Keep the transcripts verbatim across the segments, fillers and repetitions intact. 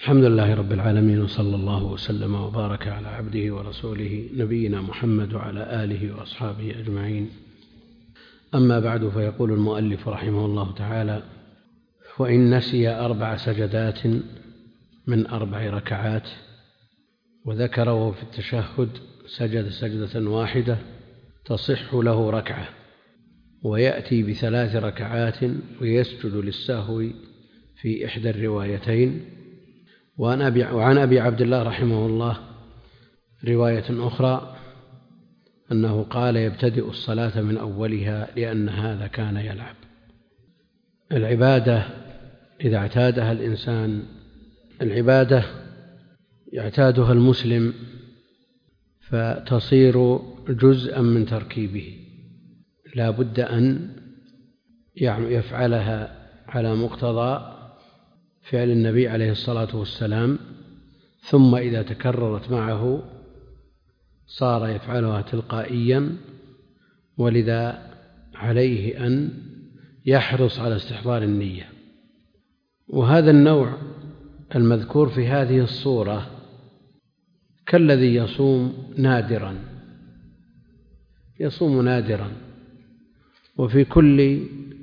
الحمد لله رب العالمين، وصلى الله وسلم وبارك على عبده ورسوله نبينا محمد وعلى آله وأصحابه أجمعين. أما بعد، فيقول المؤلف رحمه الله تعالى: وإن نسي أربع سجدات من أربع ركعات وذكره في التشهد سجد سجدة واحدة تصح له ركعة، ويأتي بثلاث ركعات ويسجد للسهو في إحدى الروايتين. وعن أبي عبد الله رحمه الله رواية أخرى أنه قال: يبتدئ الصلاة من أولها لأن هذا كان يلعب. العبادة إذا اعتادها الإنسان، العبادة يعتادها المسلم فتصير جزءا من تركيبه، لا بد أن يفعلها على مقتضى فعل النبي عليه الصلاة والسلام، ثم إذا تكررت معه صار يفعلها تلقائيا، ولذا عليه أن يحرص على استحضار النية. وهذا النوع المذكور في هذه الصورة كالذي يصوم نادرا، يصوم نادرا وفي كل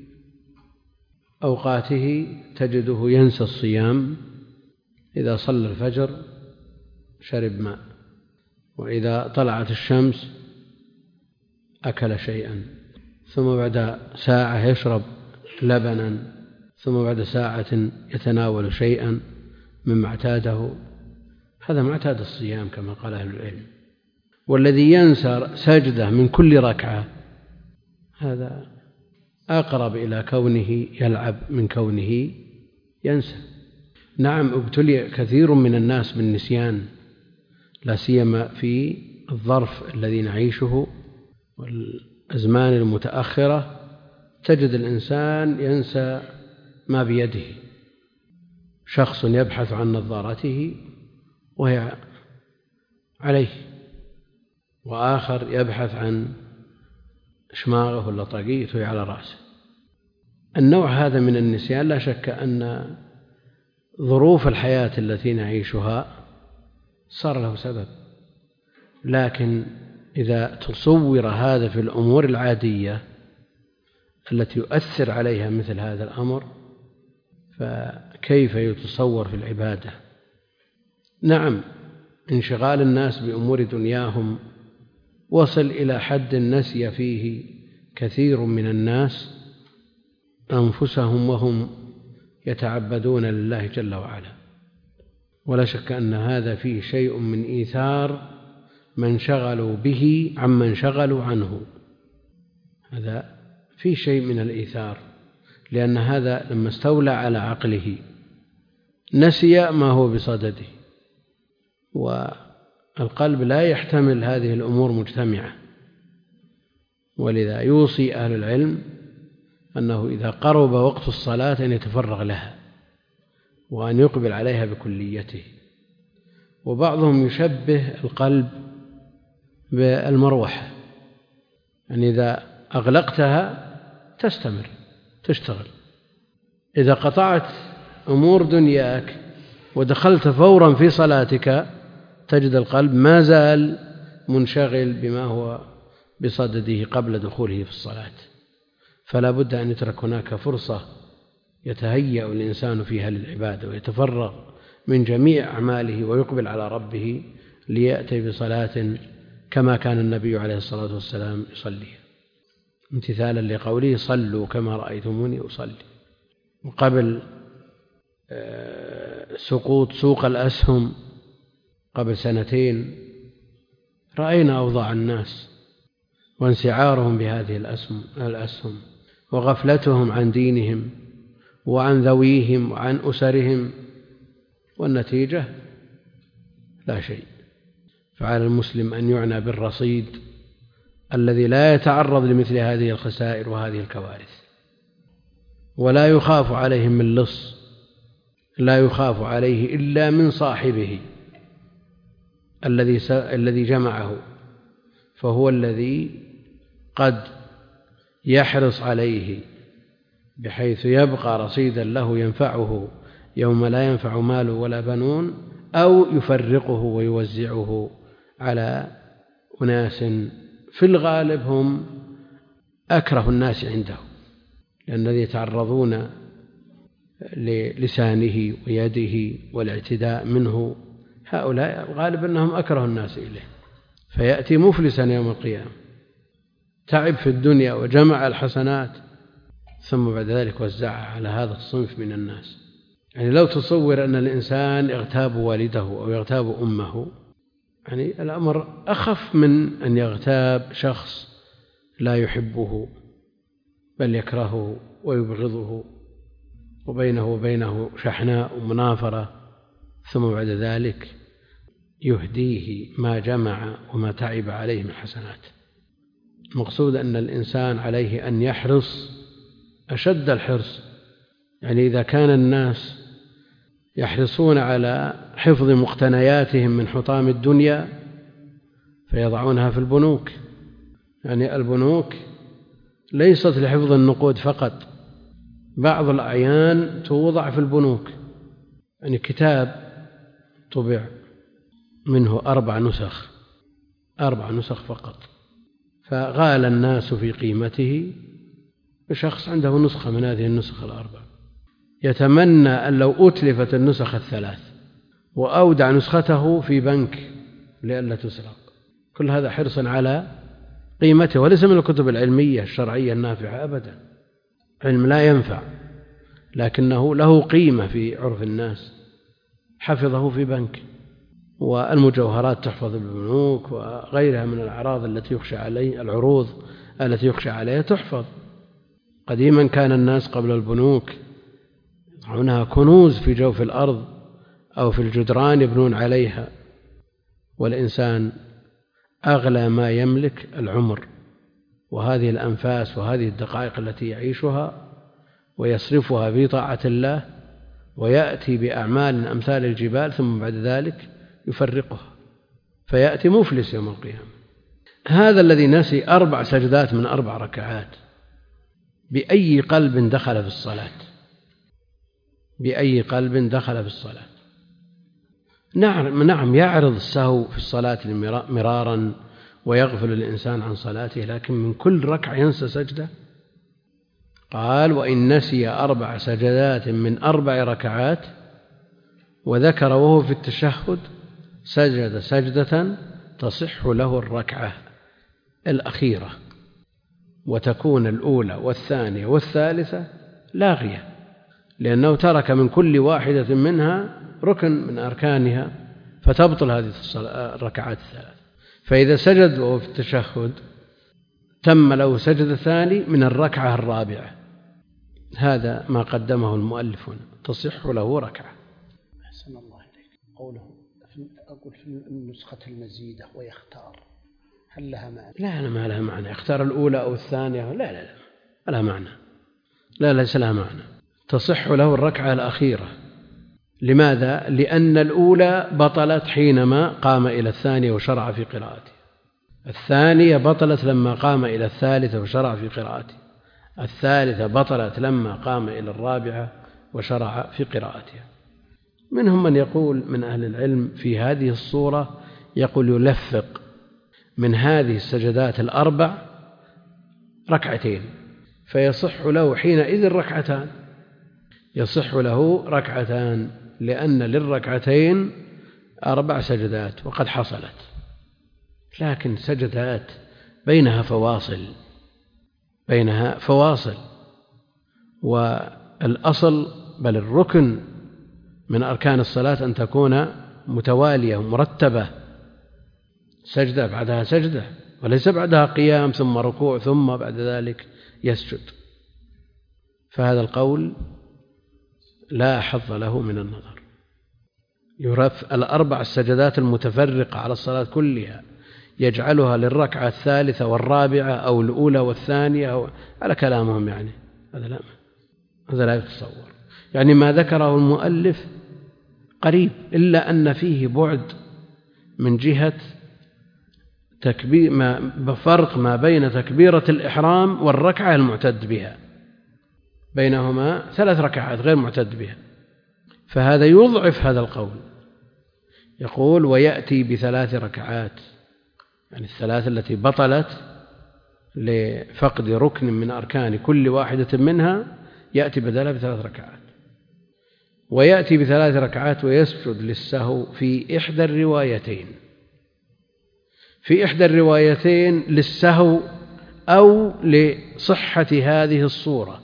أوقاته تجده ينسى الصيام. إذا صلى الفجر شرب ماء، وإذا طلعت الشمس أكل شيئا، ثم بعد ساعة يشرب لبنا، ثم بعد ساعة يتناول شيئا مما اعتاده. هذا ما اعتاد الصيام كما قال أهل العلم. والذي ينسى سجدة من كل ركعة هذا أقرب إلى كونه يلعب من كونه ينسى. نعم، ابتلي كثير من الناس بالنسيان، لا سيما في الظرف الذي نعيشه والأزمان المتأخرة، تجد الإنسان ينسى ما بيده. شخص يبحث عن نظارته وهي عليه، وآخر يبحث عن شماغه ولا طاقيته وهي على رأسه. النوع هذا من النسيان لا شك أن ظروف الحياة التي نعيشها صار له سبب، لكن إذا تصور هذا في الأمور العادية التي يؤثر عليها مثل هذا الأمر، فكيف يتصور في العبادة؟ نعم، انشغال الناس بأمور دنياهم وصل إلى حد نسي فيه كثير من الناس أنفسهم وهم يتعبدون لله جل وعلا. ولا شك أن هذا فيه شيء من إيثار من شغلوا به عمن شغلوا عنه، هذا فيه شيء من الإيثار، لأن هذا لما استولى على عقله نسي ما هو بصدده، والقلب لا يحتمل هذه الأمور مجتمعة. ولذا يوصي أهل العلم أنه إذا قرب وقت الصلاة أن يتفرغ لها وأن يقبل عليها بكليته. وبعضهم يشبه القلب بالمروحة، يعني إذا أغلقتها تستمر تشتغل، إذا قطعت أمور دنياك ودخلت فورا في صلاتك تجد القلب ما زال منشغل بما هو بصدده قبل دخوله في الصلاة. فلا بد أن يترك هناك فرصة يتهيأ الإنسان فيها للعبادة ويتفرغ من جميع أعماله ويقبل على ربه ليأتي بصلاة كما كان النبي عليه الصلاة والسلام يصلي، امتثالا لقوله: صلوا كما رأيتموني أصلي. وقبل سقوط سوق الأسهم قبل سنتين رأينا أوضاع الناس وانسعارهم بهذه الأسهم وغفلتهم عن دينهم وعن ذويهم وعن أسرهم، والنتيجة لا شيء. فعلى المسلم أن يعنى بالرصيد الذي لا يتعرض لمثل هذه الخسائر وهذه الكوارث، ولا يخاف عليهم من لص، لا يخاف عليه إلا من صاحبه الذي الذي جمعه، فهو الذي قد يحرص عليه بحيث يبقى رصيدا له ينفعه يوم لا ينفع مال ولا بنون، أو يفرقه ويوزعه على أناس في الغالب هم أكره الناس عنده، لأن الذي يتعرضون للسانه ويده والاعتداء منه هؤلاء غالب أنهم أكره الناس إليه، فيأتي مفلسا يوم القيامة، تعب في الدنيا وجمع الحسنات ثم بعد ذلك وزعها على هذا الصنف من الناس. يعني لو تصور أن الإنسان يغتاب والده أو يغتاب أمه، يعني الأمر أخف من أن يغتاب شخص لا يحبه بل يكرهه ويبغضه وبينه وبينه شحناء ومنافرة، ثم بعد ذلك يهديه ما جمع وما تعب عليه من حسنات. المقصود أن الإنسان عليه أن يحرص أشد الحرص. يعني إذا كان الناس يحرصون على حفظ مقتنياتهم من حطام الدنيا فيضعونها في البنوك، يعني البنوك ليست لحفظ النقود فقط، بعض الأعيان توضع في البنوك. يعني كتاب طبع منه أربع نسخ أربع نسخ فقط، فغال الناس في قيمته، بشخص عنده نسخة من هذه النسخ الأربع يتمنى أن لو أتلفت النسخ الثلاث وأودع نسخته في بنك لئلا تسرق. كل هذا حرصا على قيمته، وليس من الكتب العلمية الشرعية النافعة أبدا، علم لا ينفع لكنه له قيمة في عرف الناس، حفظه في بنك. والمجوهرات تحفظ بالبنوك وغيرها من الأعراض التي يخشى عليه العروض التي يخشى عليها تحفظ. قديما كان الناس قبل البنوك يضعونها كنوز في جوف الأرض أو في الجدران يبنون عليها، والإنسان أغلى ما يملك العمر وهذه الأنفاس وهذه الدقائق التي يعيشها ويصرفها في طاعة الله، ويأتي بأعمال أمثال الجبال ثم بعد ذلك يفرقها فيأتي مفلس يوم القيامة. هذا الذي نسي أربع سجدات من أربع ركعات بأي قلب دخل في الصلاة؟ بأي قلب دخل في الصلاة؟ نعم نعم يعرض السهو في الصلاة مرارا ويغفل الإنسان عن صلاته، لكن من كل ركعة ينسى سجدة. قال: وإن نسي أربع سجدات من أربع ركعات وذكر وهو في التشهد سجد سجدة تصح له الركعة الأخيرة، وتكون الأولى والثانية والثالثة لاغية، لأنه ترك من كل واحدة منها ركن من أركانها فتبطل هذه الركعات الثلاث. فإذا سجد وهو في التشهد تم له سجد ثاني من الركعة الرابعة. هذا ما قدمه المؤلف هنا، تصح له ركعة. أحسن الله إليك. قوله أقول في النسخة المزيدة ويختار، هل لها معنى؟ لا لا ما لها معنى، يختار الأولى أو الثانية، لا لا لا ما لها معنى، لا ليس لها معنى. تصح له الركعة الأخيرة. لماذا؟ لأن الأولى بطلت حينما قام إلى الثانية وشرع في قراءته، الثانية بطلت لما قام إلى الثالثة وشرع في قراءته، الثالثة بطلت لما قام إلى الرابعة وشرع في قراءتها. منهم من يقول من أهل العلم في هذه الصورة يقول يلفق من هذه السجدات الأربع ركعتين فيصح له حينئذ ركعتان، يصح له ركعتان، لأن للركعتين أربع سجدات وقد حصلت، لكن سجدات بينها فواصل بينها فواصل والأصل بل الركن من أركان الصلاة أن تكون متوالية مرتبة، سجدة بعدها سجدة، وليس بعدها قيام ثم ركوع ثم بعد ذلك يسجد. فهذا القول لا حظ له من النظر. يرف الأربع السجدات المتفرقة على الصلاة كلها يجعلها للركعة الثالثة والرابعة أو الأولى والثانية أو على كلامهم، يعني هذا لا هذا لا يتصور. يعني ما ذكره المؤلف قريب، إلا أن فيه بعد من جهة تكبير ما بفرق ما بين تكبيرة الإحرام والركعة المعتد بها، بينهما ثلاث ركعات غير معتد بها، فهذا يضعف هذا القول. يقول ويأتي بثلاث ركعات، يعني الثلاث التي بطلت لفقد ركن من أركان كل واحدة منها يأتي بدلها بثلاث ركعات. ويأتي بثلاث ركعات ويسجد للسهو في إحدى الروايتين، في إحدى الروايتين للسهو أو لصحة هذه الصورة،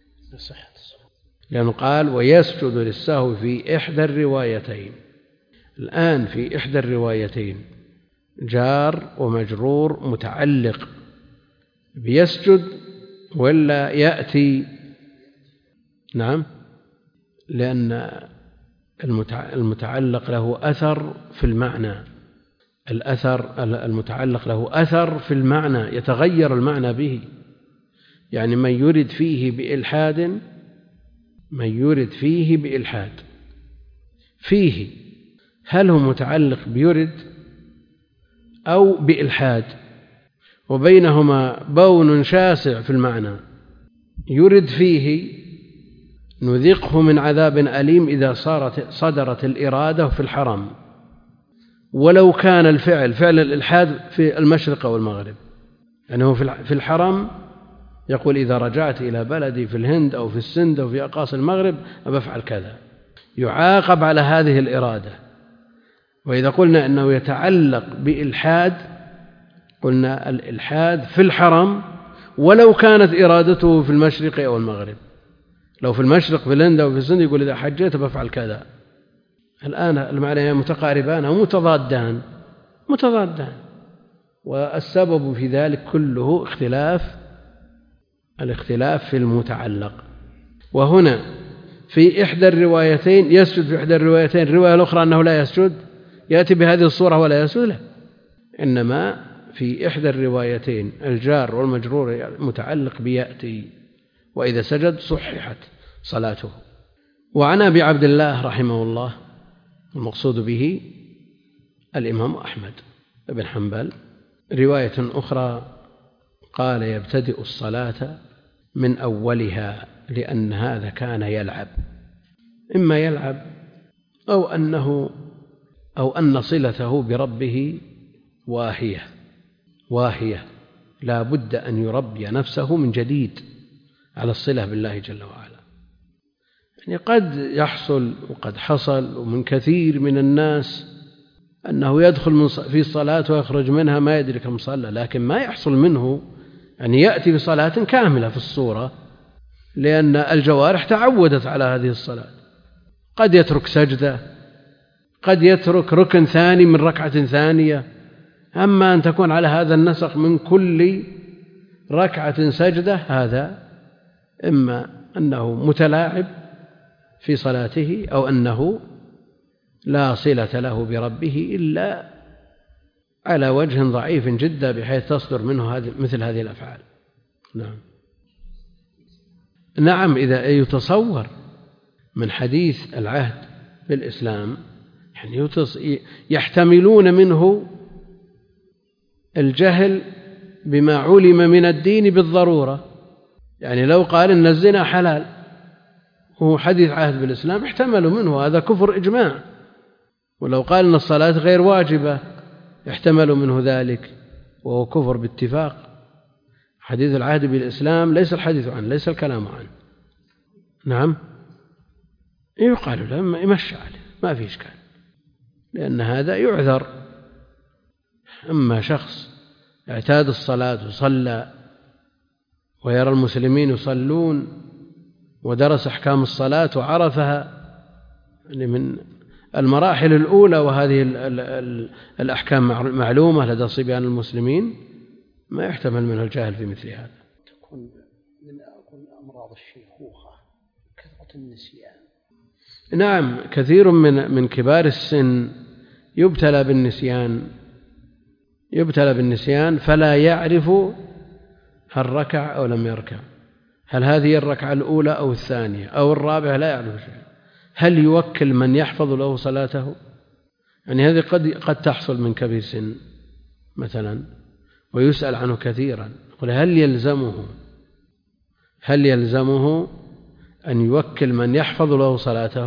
لأنه قال ويسجد للسهو في إحدى الروايتين. الآن في إحدى الروايتين جار ومجرور متعلق بيسجد ولا يأتي؟ نعم، لأن المتعلق له أثر في المعنى، الأثر المتعلق له أثر في المعنى، يتغير المعنى به. يعني من يرد فيه بإلحاد، من يرد فيه بإلحاد فيه، هل هو متعلق بيرد أو بإلحاد؟ وبينهما بون شاسع في المعنى. يرد فيه نذقه من عذاب أليم إذا صارت صدرت الإرادة في الحرم، ولو كان الفعل فعل الإلحاد في المشرق والمغرب، يعني هو في الحرم يقول إذا رجعت إلى بلدي في الهند أو في السند أو في أقاصي المغرب أفعل كذا، يعاقب على هذه الإرادة. وإذا قلنا أنه يتعلق بإلحاد، قلنا الإلحاد في الحرم ولو كانت إرادته في المشرق أو المغرب. لو في المشرق في الهند أو في السند يقول إذا حجيت بفعل كذا. الآن المعنى متقاربان أو متضادان، متضادان، والسبب في ذلك كله اختلاف الاختلاف في المتعلق. وهنا في إحدى الروايتين يسجد، في إحدى الروايتين الرواية الأخرى أنه لا يسجد، يأتي بهذه الصورة ولا يسجد له، إنما في إحدى الروايتين الجار والمجرور متعلق بيأتي، وإذا سجد صححت صلاته. وعن أبي عبد الله رحمه الله، المقصود به الإمام أحمد بن حنبل، رواية أخرى قال يبتدئ الصلاة من أولها، لأن هذا كان يلعب، إما يلعب أو أنه أو أن صلته بربه واهية واهية لا بد أن يربي نفسه من جديد على الصلة بالله جل وعلا. يعني قد يحصل وقد حصل ومن كثير من الناس أنه يدخل في الصلاة ويخرج منها ما يدري كم صلى، لكن ما يحصل منه أن يأتي بصلاة كاملة في الصورة، لأن الجوارح تعودت على هذه الصلاة. قد يترك سجدة، قد يترك ركن ثاني من ركعة ثانية. أما أن تكون على هذا النسق من كل ركعة سجدة، هذا إما أنه متلاعب في صلاته أو أنه لا صلة له بربه إلا على وجه ضعيف جدا بحيث تصدر منه هذه مثل هذه الأفعال. نعم نعم إذا يتصور من حديث العهد بالإسلام، يعني يحتملون منه الجهل بما علم من الدين بالضرورة. يعني لو قال إن الزنا حلال وهو حديث عهد بالإسلام احتملوا منه هذا كفر إجماع، ولو قال إن الصلاة غير واجبة احتملوا منه ذلك وهو كفر باتفاق. حديث العهد بالإسلام ليس الحديث عنه، ليس الكلام عنه. نعم يقال له يمشى عليه ما في إشكال، لأن هذا يعذر. أما شخص اعتاد الصلاة وصلى ويرى المسلمين يصلون ودرس أحكام الصلاة وعرفها، يعني من المراحل الأولى، وهذه الأحكام معلومة لدى صبيان المسلمين، ما يحتمل منه الجاهل في مثل هذا. تكون من أمراض الشيخوخة كثرة النسيان. نعم كثير من من كبار السن يبتلى بالنسيان يبتلى بالنسيان فلا يعرف هل ركع أو لم يركع، هل هذه الركعة الأولى أو الثانية أو الرابعة، لا يعرف شيء. هل يوكل من يحفظ له صلاته؟ يعني هذه قد قد تحصل من كبير سن مثلا ويسأل عنه كثيرا، يقول هل يلزمه هل يلزمه أن يوكل من يحفظ له صلاته؟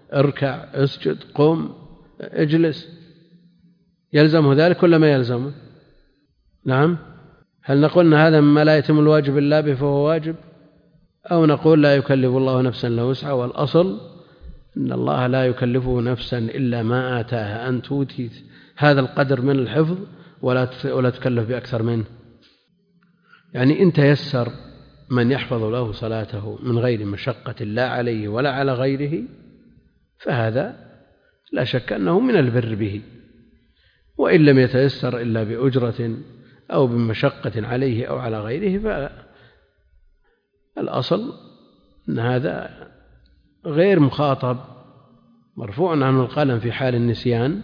اركع، اسجد، قم، اجلس، يلزمه ذلك ولا ما يلزمه؟ نعم. هل نقول أن هذا مما لا يتم الواجب إلا به فهو واجب، أو نقول لا يكلف الله نفسا إلا وسعها، والأصل أن الله لا يكلفه نفسا إلا ما آتاها، أن توتي هذا القدر من الحفظ ولا تكلف بأكثر منه. يعني إن تيسر من يحفظ له صلاته من غير مشقة لا عليه ولا على غيره فهذا لا شك أنه من البر به، وإن لم يتيسر إلا بأجرة أو بمشقة عليه أو على غيره فالأصل أن هذا غير مخاطب، مرفوع عنه القلم في حال النسيان.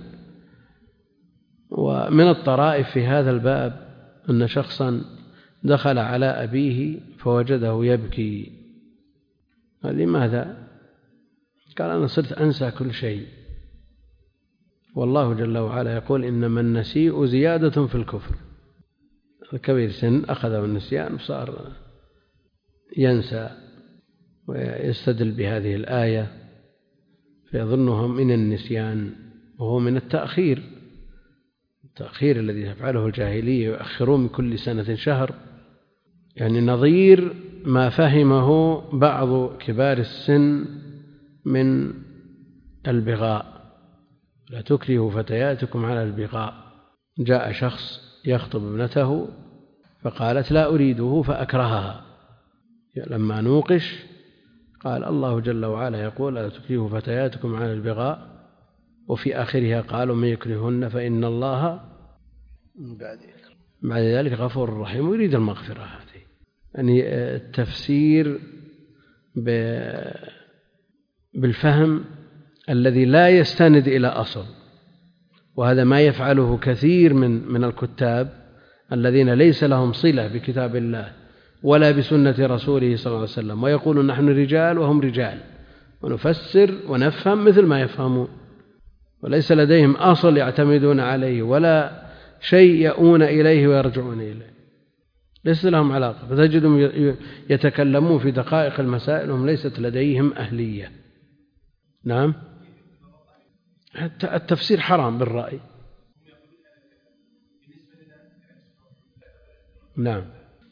ومن الطرائف في هذا الباب أن شخصا دخل على أبيه فوجده يبكي. قال: لماذا؟ قال: أنا صرت أنسى كل شيء، والله جل وعلا يقول: إنما النسيء زيادة في الكفر. الكبير سن أخذه النسيان فصار ينسى ويستدل بهذه الآية فيظنها من النسيان، وهو من التأخير، التأخير الذي يفعله الجاهلية، يؤخرون من كل سنة شهر، يعني نظير ما فهمه بعض كبار السن من البغاء. لا تكرهوا فتياتكم على البغاء. جاء شخص يخطب ابنته فقالت: لا أريده فأكرهها. لما نوقش قال: الله جل وعلا يقول: لا تكرهوا فتياتكم على البغاء، وفي آخرها قالوا: من يكرهن فإن الله بعد ذلك غفور رحيم. ويريد المغفرة. هذه يعني التفسير بالفهم الذي لا يستند إلى أصل، وهذا ما يفعله كثير من من الكتاب الذين ليس لهم صلة بكتاب الله ولا بسنة رسوله صلى الله عليه وسلم، ويقولون: نحن رجال وهم رجال، ونفسر ونفهم مثل ما يفهمون، وليس لديهم أصل يعتمدون عليه ولا شيء يؤون إليه ويرجعون إليه، ليس لهم علاقة. فتجدهم يتكلمون في دقائق المسائل وهم ليست لديهم أهلية. نعم. التفسير حرام بالرأي. نعم.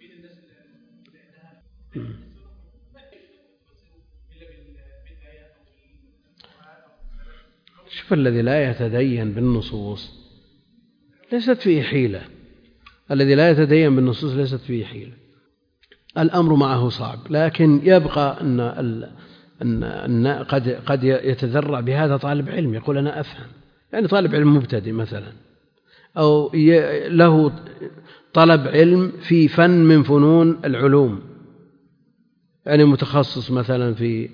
شوف، الذي لا يتدين بالنصوص ليست فيه حيلة، الذي لا يتدين بالنصوص ليست فيه حيلة. الأمر معه صعب، لكن يبقى أن أن أن قد قد يتذرع بهذا طالب علم يقول: أنا أفهم، يعني طالب علم مبتدئ مثلا، أو له طلب علم في فن من فنون العلوم، يعني متخصص مثلا في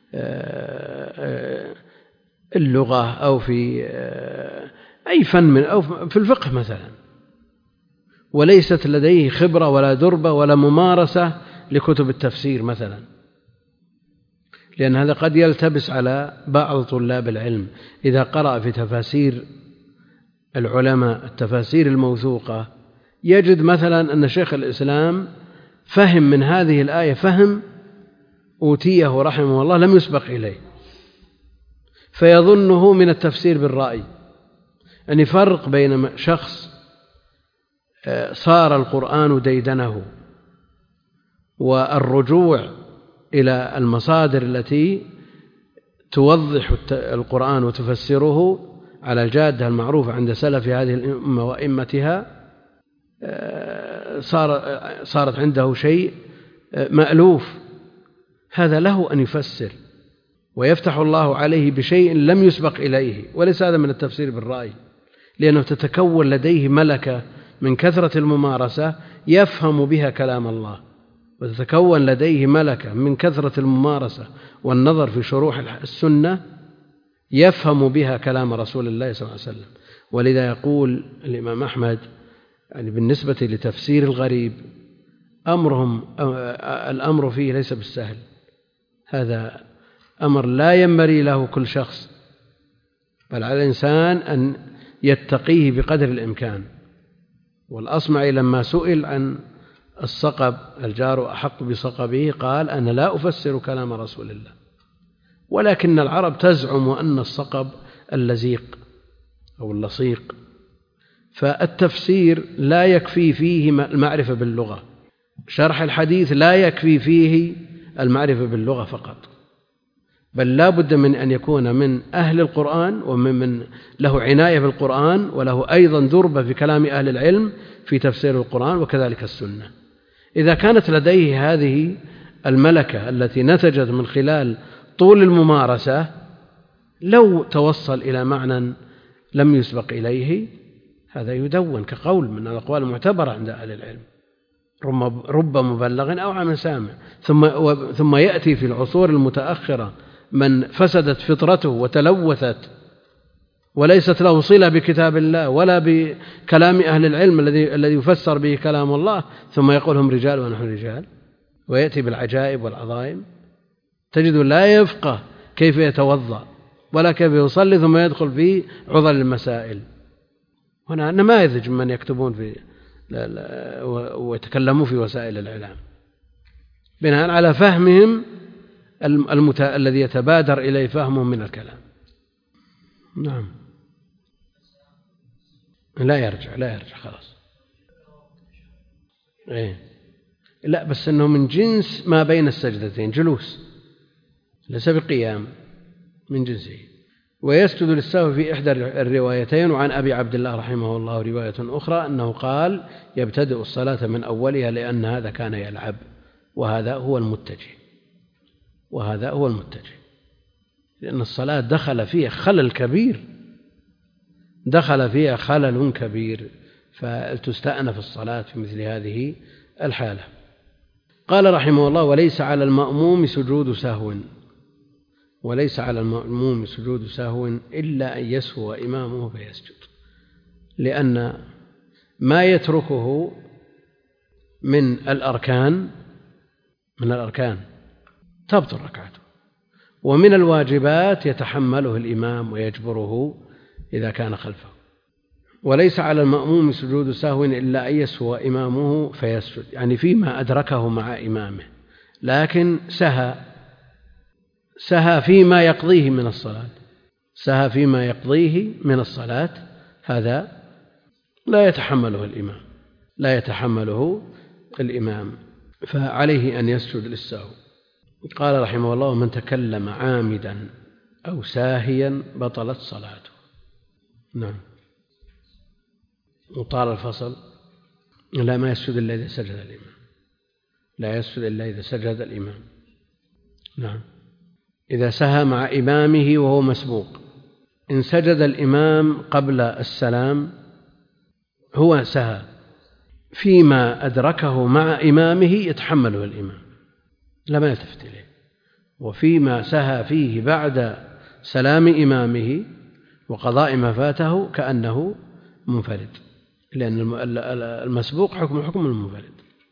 اللغة أو في أي فن من أو في الفقه مثلا، وليست لديه خبرة ولا دربة ولا ممارسة لكتب التفسير مثلا، لأن هذا قد يلتبس على بعض طلاب العلم إذا قرأ في تفاسير العلماء التفاسير الموثوقة يجد مثلا أن شيخ الإسلام فهم من هذه الآية فهم أوتيه رحمه الله لم يسبق إليه، فيظنه من التفسير بالرأي. يعني فرق بين شخص صار القرآن ديدنه والرجوع إلى المصادر التي توضح القرآن وتفسره على الجادة المعروفة عند سلف هذه الأمة وأئمتها، صار صارت عنده شيء مألوف، هذا له أن يفسر ويفتح الله عليه بشيء لم يسبق إليه، وليس هذا من التفسير بالرأي، لأنه تتكون لديه ملكة من كثرة الممارسة يفهم بها كلام الله، وتتكون لديه ملكة من كثرة الممارسة والنظر في شروح السنة يفهم بها كلام رسول الله صلى الله عليه وسلم. ولذا يقول الإمام أحمد يعني بالنسبة لتفسير الغريب أمرهم الأمر فيه ليس بالسهل، هذا أمر لا ينبغي له كل شخص، بل على الإنسان أن يتقيه بقدر الإمكان. والأصمعي لما سئل عن الصقب الجار أحق بصقبه قال: أنا لا أفسر كلام رسول الله، ولكن العرب تزعم أن الصقب اللزيق أو اللصيق، فالتفسير لا يكفي فيه المعرفة باللغة، شرح الحديث لا يكفي فيه المعرفة باللغة فقط، بل لا بد من أن يكون من أهل القرآن ومن من له عناية بالقرآن وله أيضا دربة في كلام أهل العلم في تفسير القرآن وكذلك السنة. إذا كانت لديه هذه الملكة التي نتجت من خلال طول الممارسة، لو توصل إلى معنى لم يسبق إليه هذا يدون كقول من الأقوال المعتبرة عند أهل العلم، رب مبلغ أو عام سامع. ثم, ثم يأتي في العصور المتأخرة من فسدت فطرته وتلوثت وليست له صلة بكتاب الله ولا بكلام أهل العلم الذي الذي يفسر به كلام الله، ثم يقول هم رجال ونحن رجال، ويأتي بالعجائب والعظائم. تجد لا يفقه كيف يتوضأ ولا كيف يصلي، ثم يدخل في عضل المسائل. هنا نماذج من يكتبون في ويتكلمون في وسائل الإعلام بناء على فهمهم المت... الذي يتبادر إليه فهمهم من الكلام. نعم، لا يرجع لا يرجع خلاص. إيه؟ لا، بس أنه من جنس ما بين السجدتين، جلوس ليس بقيام، من جنسه. ويسجد للسهو في إحدى الروايتين. وعن أبي عبد الله رحمه الله رواية أخرى أنه قال يبتدئ الصلاة من أولها لأن هذا كان يلعب، وهذا هو المتجه وهذا هو المتجه لأن الصلاة دخل فيها خلل كبير دخل فيها خلل كبير فتستأنف الصلاة في مثل هذه الحالة. قال رحمه الله وليس على المأموم سجود سهو وليس على المأموم سجود سهو إلا أن يسهو إمامه فيسجد، لأن ما يتركه من الأركان من الأركان تبطل ركعته، ومن الواجبات يتحمله الإمام ويجبره إذا كان خلفه. وليس على المأموم سجود سهو إلا أن يسهو إمامه فيسجد، يعني فيما أدركه مع إمامه، لكن سهى سهى فيما يقضيه من الصلاة سهى فيما يقضيه من الصلاة هذا لا يتحمله الإمام لا يتحمله الإمام فعليه أن يسجد للسهو. قال رحمه الله من تكلم عامدا أو ساهيا بطلت صلاته. نعم. وطال الفصل لا ما يسجد إلا إذا سجد الإمام لا يسجد إلا إذا سجد الإمام. نعم. إذا سهى مع إمامه وهو مسبوق، إن سجد الإمام قبل السلام هو سهى فيما أدركه مع إمامه يتحمله الإمام لا ما يلتفت إليه، وفيما سهى فيه بعد سلام إمامه وقضاء ما فاته كأنه منفرد، لأن المسبوق حكم حكم المنفرد.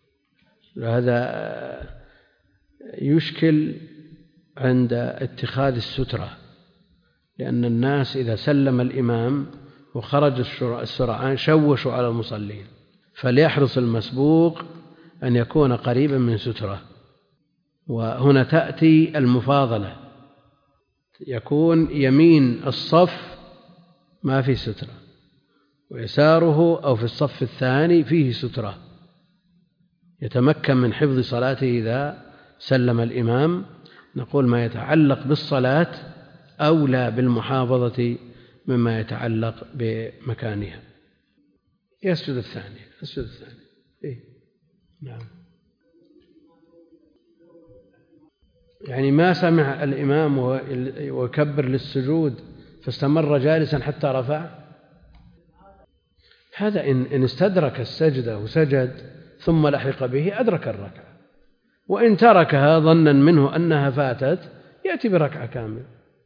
هذا يشكل عند اتخاذ السترة، لأن الناس إذا سلم الإمام وخرج السرعان شوشوا على المصلين، فليحرص المسبوق أن يكون قريبا من سترة. وهنا تأتي المفاضلة، يكون يمين الصف ما في سترة ويساره أو في الصف الثاني فيه سترة، يتمكن من حفظ صلاته إذا سلم الإمام. نقول ما يتعلق بالصلاة أولى بالمحافظة مما يتعلق بمكانها. يسجد الثاني يسجد الثاني إيه؟ نعم. يعني ما سمع الإمام وكبر للسجود فاستمر جالسا حتى رفع، هذا إن استدرك السجدة وسجد ثم لحق به أدرك الركعة، وإن تركها ظنا منه أنها فاتت يأتي بركعة كاملة.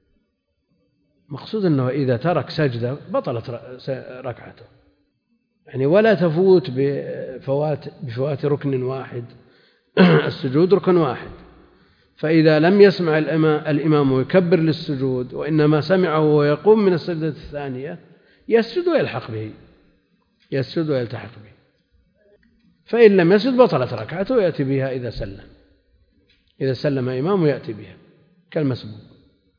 مقصود أنه إذا ترك سجدة بطلت ركعته، يعني ولا تفوت بفوات, بفوات ركن واحد السجود ركن واحد. فإذا لم يسمع الإمام ويكبر للسجود وإنما سمعه ويقوم من السجدة الثانية يسجد ويلحق به يسجد ويلتحق به، فإن لم يسجد بطلت ركعته ويأتي بها إذا سلم إذا سلم إمامه يأتي بها كالمسبوق.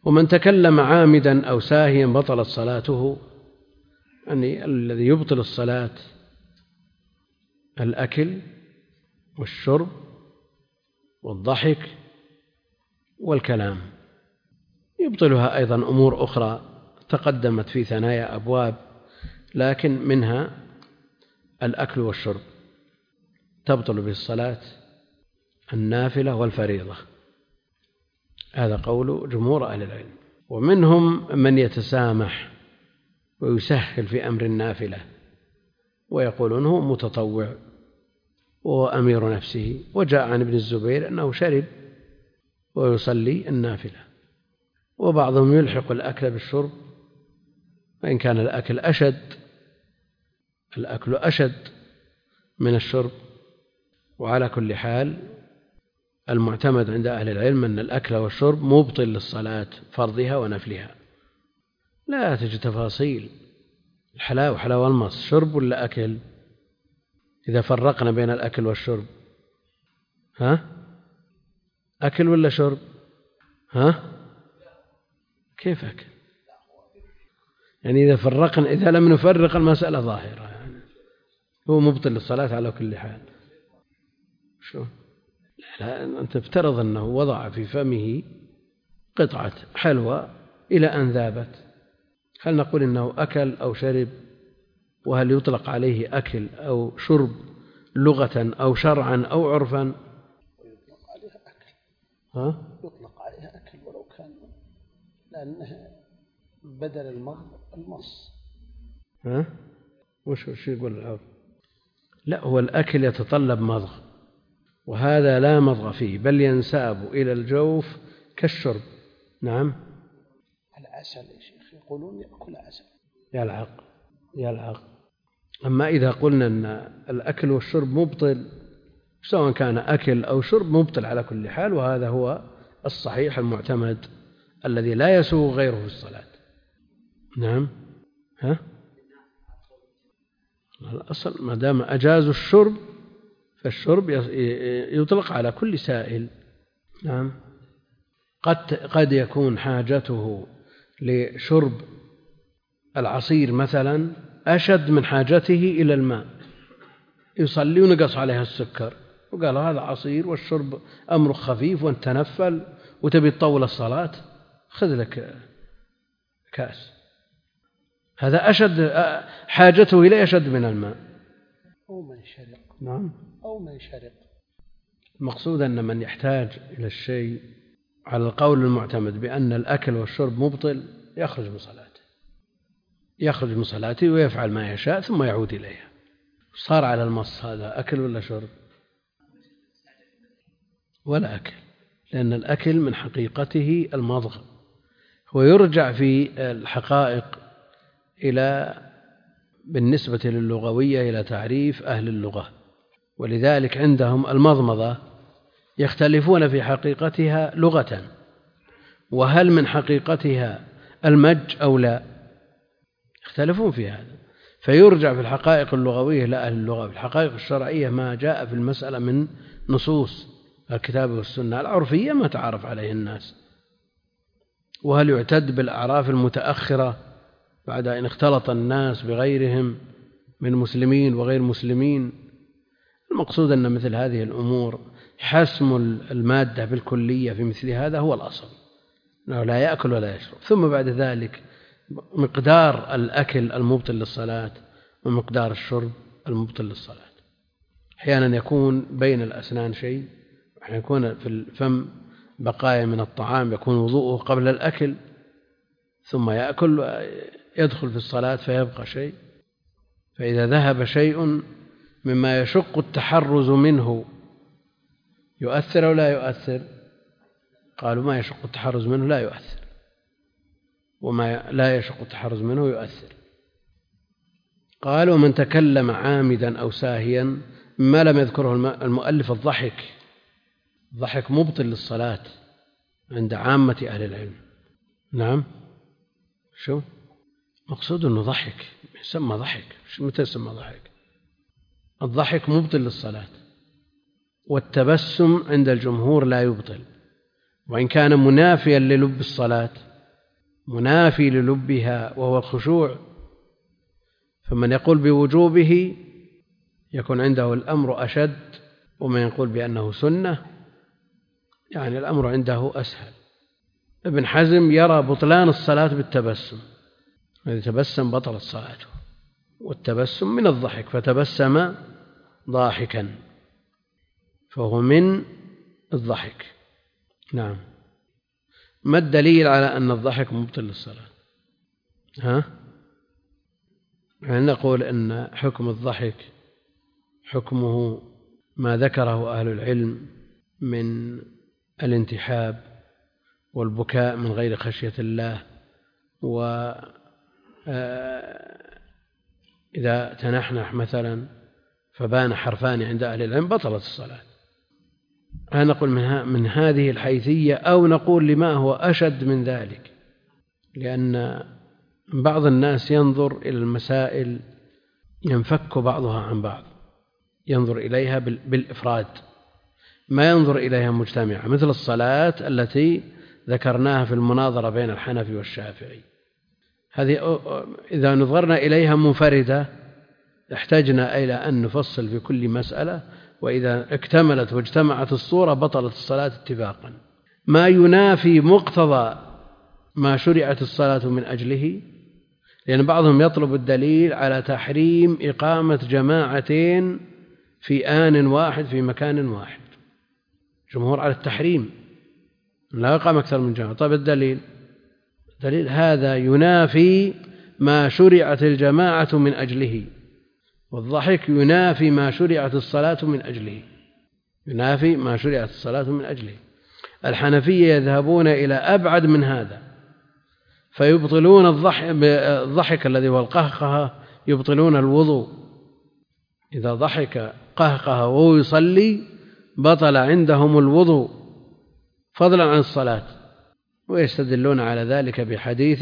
ومن تكلم عامدا أو ساهيا بطلت صلاته. يعني الذي يبطل الصلاة الأكل والشرب والضحك والكلام. يبطلها أيضا أمور أخرى تقدمت في ثنايا أبواب، لكن منها الأكل والشرب تبطل به الصلاة النافلة والفريضة. هذا قول جمهور أهل العلم. ومنهم من يتسامح ويسهل في أمر النافلة ويقول أنه متطوع وهو أمير نفسه. وجاء عن ابن الزبير أنه شرب ويصلي النافلة. وبعضهم يلحق الأكل بالشرب، وإن كان الأكل أشد الأكل أشد من الشرب. وعلى كل حال المعتمد عند أهل العلم أن الأكل والشرب مبطل للصلاة فرضها ونفلها. لا تجي تفاصيل الحلاوة حلاوة المص شرب ولا أكل. إذا فرقنا بين الأكل والشرب، ها أكل ولا شرب؟ ها كيف أكل؟ يعني إذا فرقنا إذا لم نفرق المسألة ظاهرة، يعني هو مبطل للصلاة على كل حال. شو لا أنت تفترض أنه وضع في فمه قطعة حلوى إلى أن ذابت، هل نقول إنه أكل أو شرب؟ وهل يطلق عليه أكل أو شرب لغة أو شرعا أو عرفا؟ يطلق عليها أكل. ها؟ يطلق عليها أكل ولو كان، لأنه بدل المضغ المص. ها؟ وش وش يقول العرف؟ لا، هو الأكل يتطلب مضغ، وهذا لا مضغ فيه، بل ينساب إلى الجوف كالشرب. نعم. العسل يا شيخ يقولون يأكل عسل. يلعق يلعق. أما إذا قلنا أن الأكل والشرب مبطل، سواء كان أكل أو شرب مبطل على كل حال، وهذا هو الصحيح المعتمد الذي لا يسوغ غيره في الصلاة. نعم. ها؟ الأصل ما دام أجازوا الشرب فالشرب يطلق على كل سائل. نعم. قد قد يكون حاجته لشرب العصير مثلا أشد من حاجته إلى الماء، يصلي ونقص عليها السكر، وقال هذا عصير والشرب أمر خفيف وانت تنفل وتبي تطول الصلاة، خذ لك كأس. هذا أشد حاجته إليه أشد من الماء. أو من شرق. نعم. أو من شرق. المقصود أن من يحتاج إلى الشيء على القول المعتمد بأن الأكل والشرب مبطل يخرج من صلاته يخرج من صلاته ويفعل ما يشاء ثم يعود إليها. صار على المص هذا أكل ولا شرب؟ ولا أكل، لأن الأكل من حقيقته المضغ. ويرجع في الحقائق إلى بالنسبة للغوية إلى تعريف أهل اللغة، ولذلك عندهم المضمضة يختلفون في حقيقتها لغة، وهل من حقيقتها المج أو لا، يختلفون في هذا. فيرجع في الحقائق اللغوية إلى أهل اللغة. في الحقائق الشرعية ما جاء في المسألة من نصوص الكتاب والسنة. العرفية ما تعرف عليه الناس. وهل يعتد بالأعراف المتأخرة بعد أن اختلط الناس بغيرهم من مسلمين وغير مسلمين؟ المقصود أن مثل هذه الأمور حسم المادة بالكلية في مثل هذا هو الأصل، أنه لا يأكل ولا يشرب. ثم بعد ذلك مقدار الأكل المبطل للصلاة ومقدار الشرب المبطل للصلاة. أحيانا يكون بين الأسنان شيء، أحيانا يكون في الفم بقايا من الطعام، يكون وضوءه قبل الأكل ثم يأكل يدخل في الصلاة فيبقى شيء. فإذا ذهب شيء مما يشق التحرز منه يؤثر أو لا يؤثر؟ قالوا ما يشق التحرز منه لا يؤثر، وما لا يشق التحرز منه يؤثر. قالوا من تكلم عامدا أو ساهيا، ما لم يذكره المؤلف الضحك. الضحك مبطل للصلاة عند عامة أهل العلم. نعم. شو مقصود أنه ضحك يسمى ضحك؟ متى يسمى ضحك؟ الضحك مبطل للصلاة، والتبسم عند الجمهور لا يبطل، وإن كان منافيا للب الصلاة منافي للبها وهو الخشوع، فمن يقول بوجوبه يكون عنده الأمر أشد، ومن يقول بأنه سنة يعني الأمر عنده أسهل. ابن حزم يرى بطلان الصلاة بالتبسم، إذا تبسم بطلت صلاته، والتبسم من الضحك، فتبسم ضاحكا فهو من الضحك. نعم. ما الدليل على أن الضحك مبطل للصلاة؟ ها؟ يعني نقول أن حكم الضحك حكمه ما ذكره أهل العلم من الانتحاب والبكاء من غير خشية الله، وإذا تنحنح مثلا فبان حرفان عند أهل العلم بطلت الصلاة. أنا نقول من هذه الحيثية، أو نقول لما هو أشد من ذلك، لأن بعض الناس ينظر إلى المسائل ينفك بعضها عن بعض، ينظر إليها بالإفراد، ما ينظر إليها مجتمعة، مثل الصلاة التي ذكرناها في المناظرة بين الحنفي والشافعي. هذه إذا نظرنا إليها منفردة احتجنا إلى أن نفصل في كل مسألة، وإذا اكتملت واجتمعت الصورة بطلت الصلاة اتفاقا. ما ينافي مقتضى ما شرعت الصلاة من أجله، لأن بعضهم يطلب الدليل على تحريم إقامة جماعتين في آن واحد في مكان واحد، جمهور على التحريم لا يقام أكثر من جماعة. طيب الدليل؟ دليل هذا ينافي ما شرعت الجماعة من أجله، والضحك ينافي ما شرعت الصلاة من أجله، ينافي ما شرعت الصلاة من أجله. الحنفية يذهبون إلى أبعد من هذا، فيبطلون الضحك الذي هو القهقه، يبطلون الوضوء. إذا ضحك قهقه وهو يصلي بطل عندهم الوضوء فضلا عن الصلاة، ويستدلون على ذلك بحديث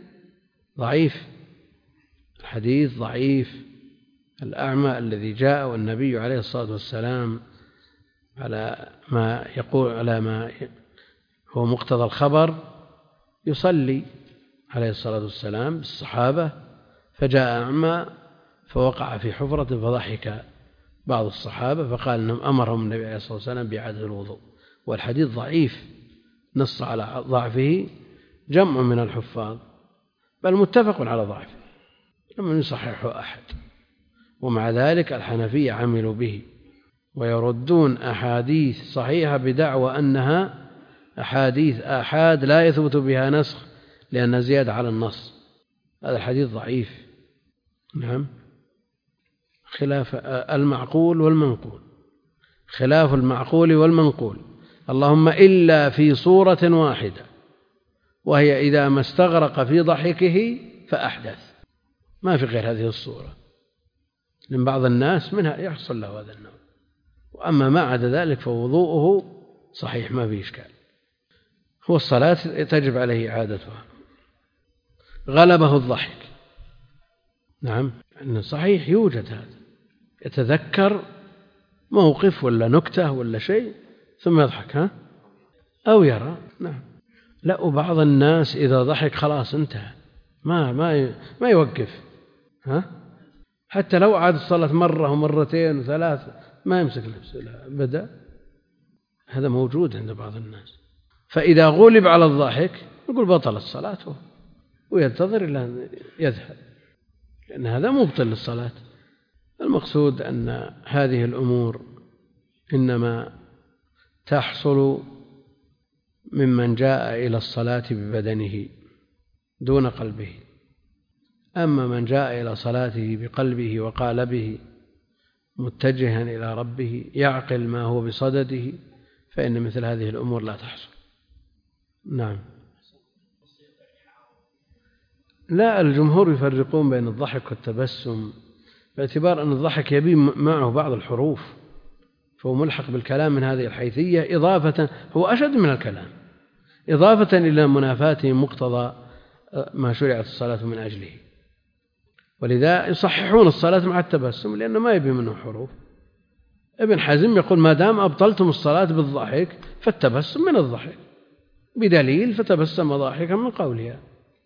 ضعيف، الحديث ضعيف الأعمى الذي جاء والنبي عليه الصلاة والسلام على ما يقول على ما هو مقتضى الخبر يصلي عليه الصلاة والسلام بالصحابة، فجاء أعمى فوقع في حفرة فضحك بعض الصحابة فقال إنهم أمرهم النبي عليه الصلاة والسلام بإعادة الوضوء، والحديث ضعيف نص على ضعفه جمع من الحفاظ، بل متفق على ضعفه لم يصححه أحد. ومع ذلك الحنفية عملوا به ويردون أحاديث صحيحة بدعوى أنها أحاديث آحاد لا يثبت بها نسخ لأنها زيادة على النص. هذا الحديث ضعيف. نعم. خلاف المعقول والمنقول، خلاف المعقول والمنقول، اللهم إلا في صورة واحدة، وهي إذا ما استغرق في ضحكه فأحدث، ما في غير هذه الصورة، لأن بعض الناس منها يحصل له هذا النوع، وأما ما عدا ذلك فوضوءه صحيح ما في إشكال، هو الصلاة تجب عليه إعادتها. غلبه الضحك، نعم أنه صحيح يوجد هذا، يتذكر موقف ولا نكتة ولا شيء ثم يضحك، ها أو يرى. نعم. لا، وبعض الناس إذا ضحك خلاص انتهى، ما ما ما يوقف، ها حتى لو عاد الصلاة مرة ومرتين وثلاثة ما يمسك نفسه، لا بدأ. هذا موجود عند بعض الناس، فإذا غلب على الضحك يقول بطل الصلاة وينتظر إلى أن يذهب، لأن هذا مبطل للصلاة. المقصود أن هذه الأمور إنما تحصل ممن جاء إلى الصلاة ببدنه دون قلبه، أما من جاء إلى صلاته بقلبه وقالبه متجها إلى ربه يعقل ما هو بصدده فإن مثل هذه الأمور لا تحصل. نعم. لا، الجمهور يفرقون بين الضحك والتبسم باعتبار أن الضحك يبي معه بعض الحروف، فهو ملحق بالكلام من هذه الحيثية، إضافة هو أشد من الكلام، إضافة إلى منافاته مقتضى ما شرعت الصلاة من أجله، ولذا يصححون الصلاة مع التبسم لأنه ما يبي منه حروف. ابن حزم يقول ما دام أبطلتم الصلاة بالضحك فالتبسم من الضحك بدليل فتبسم ضاحكا من قولها.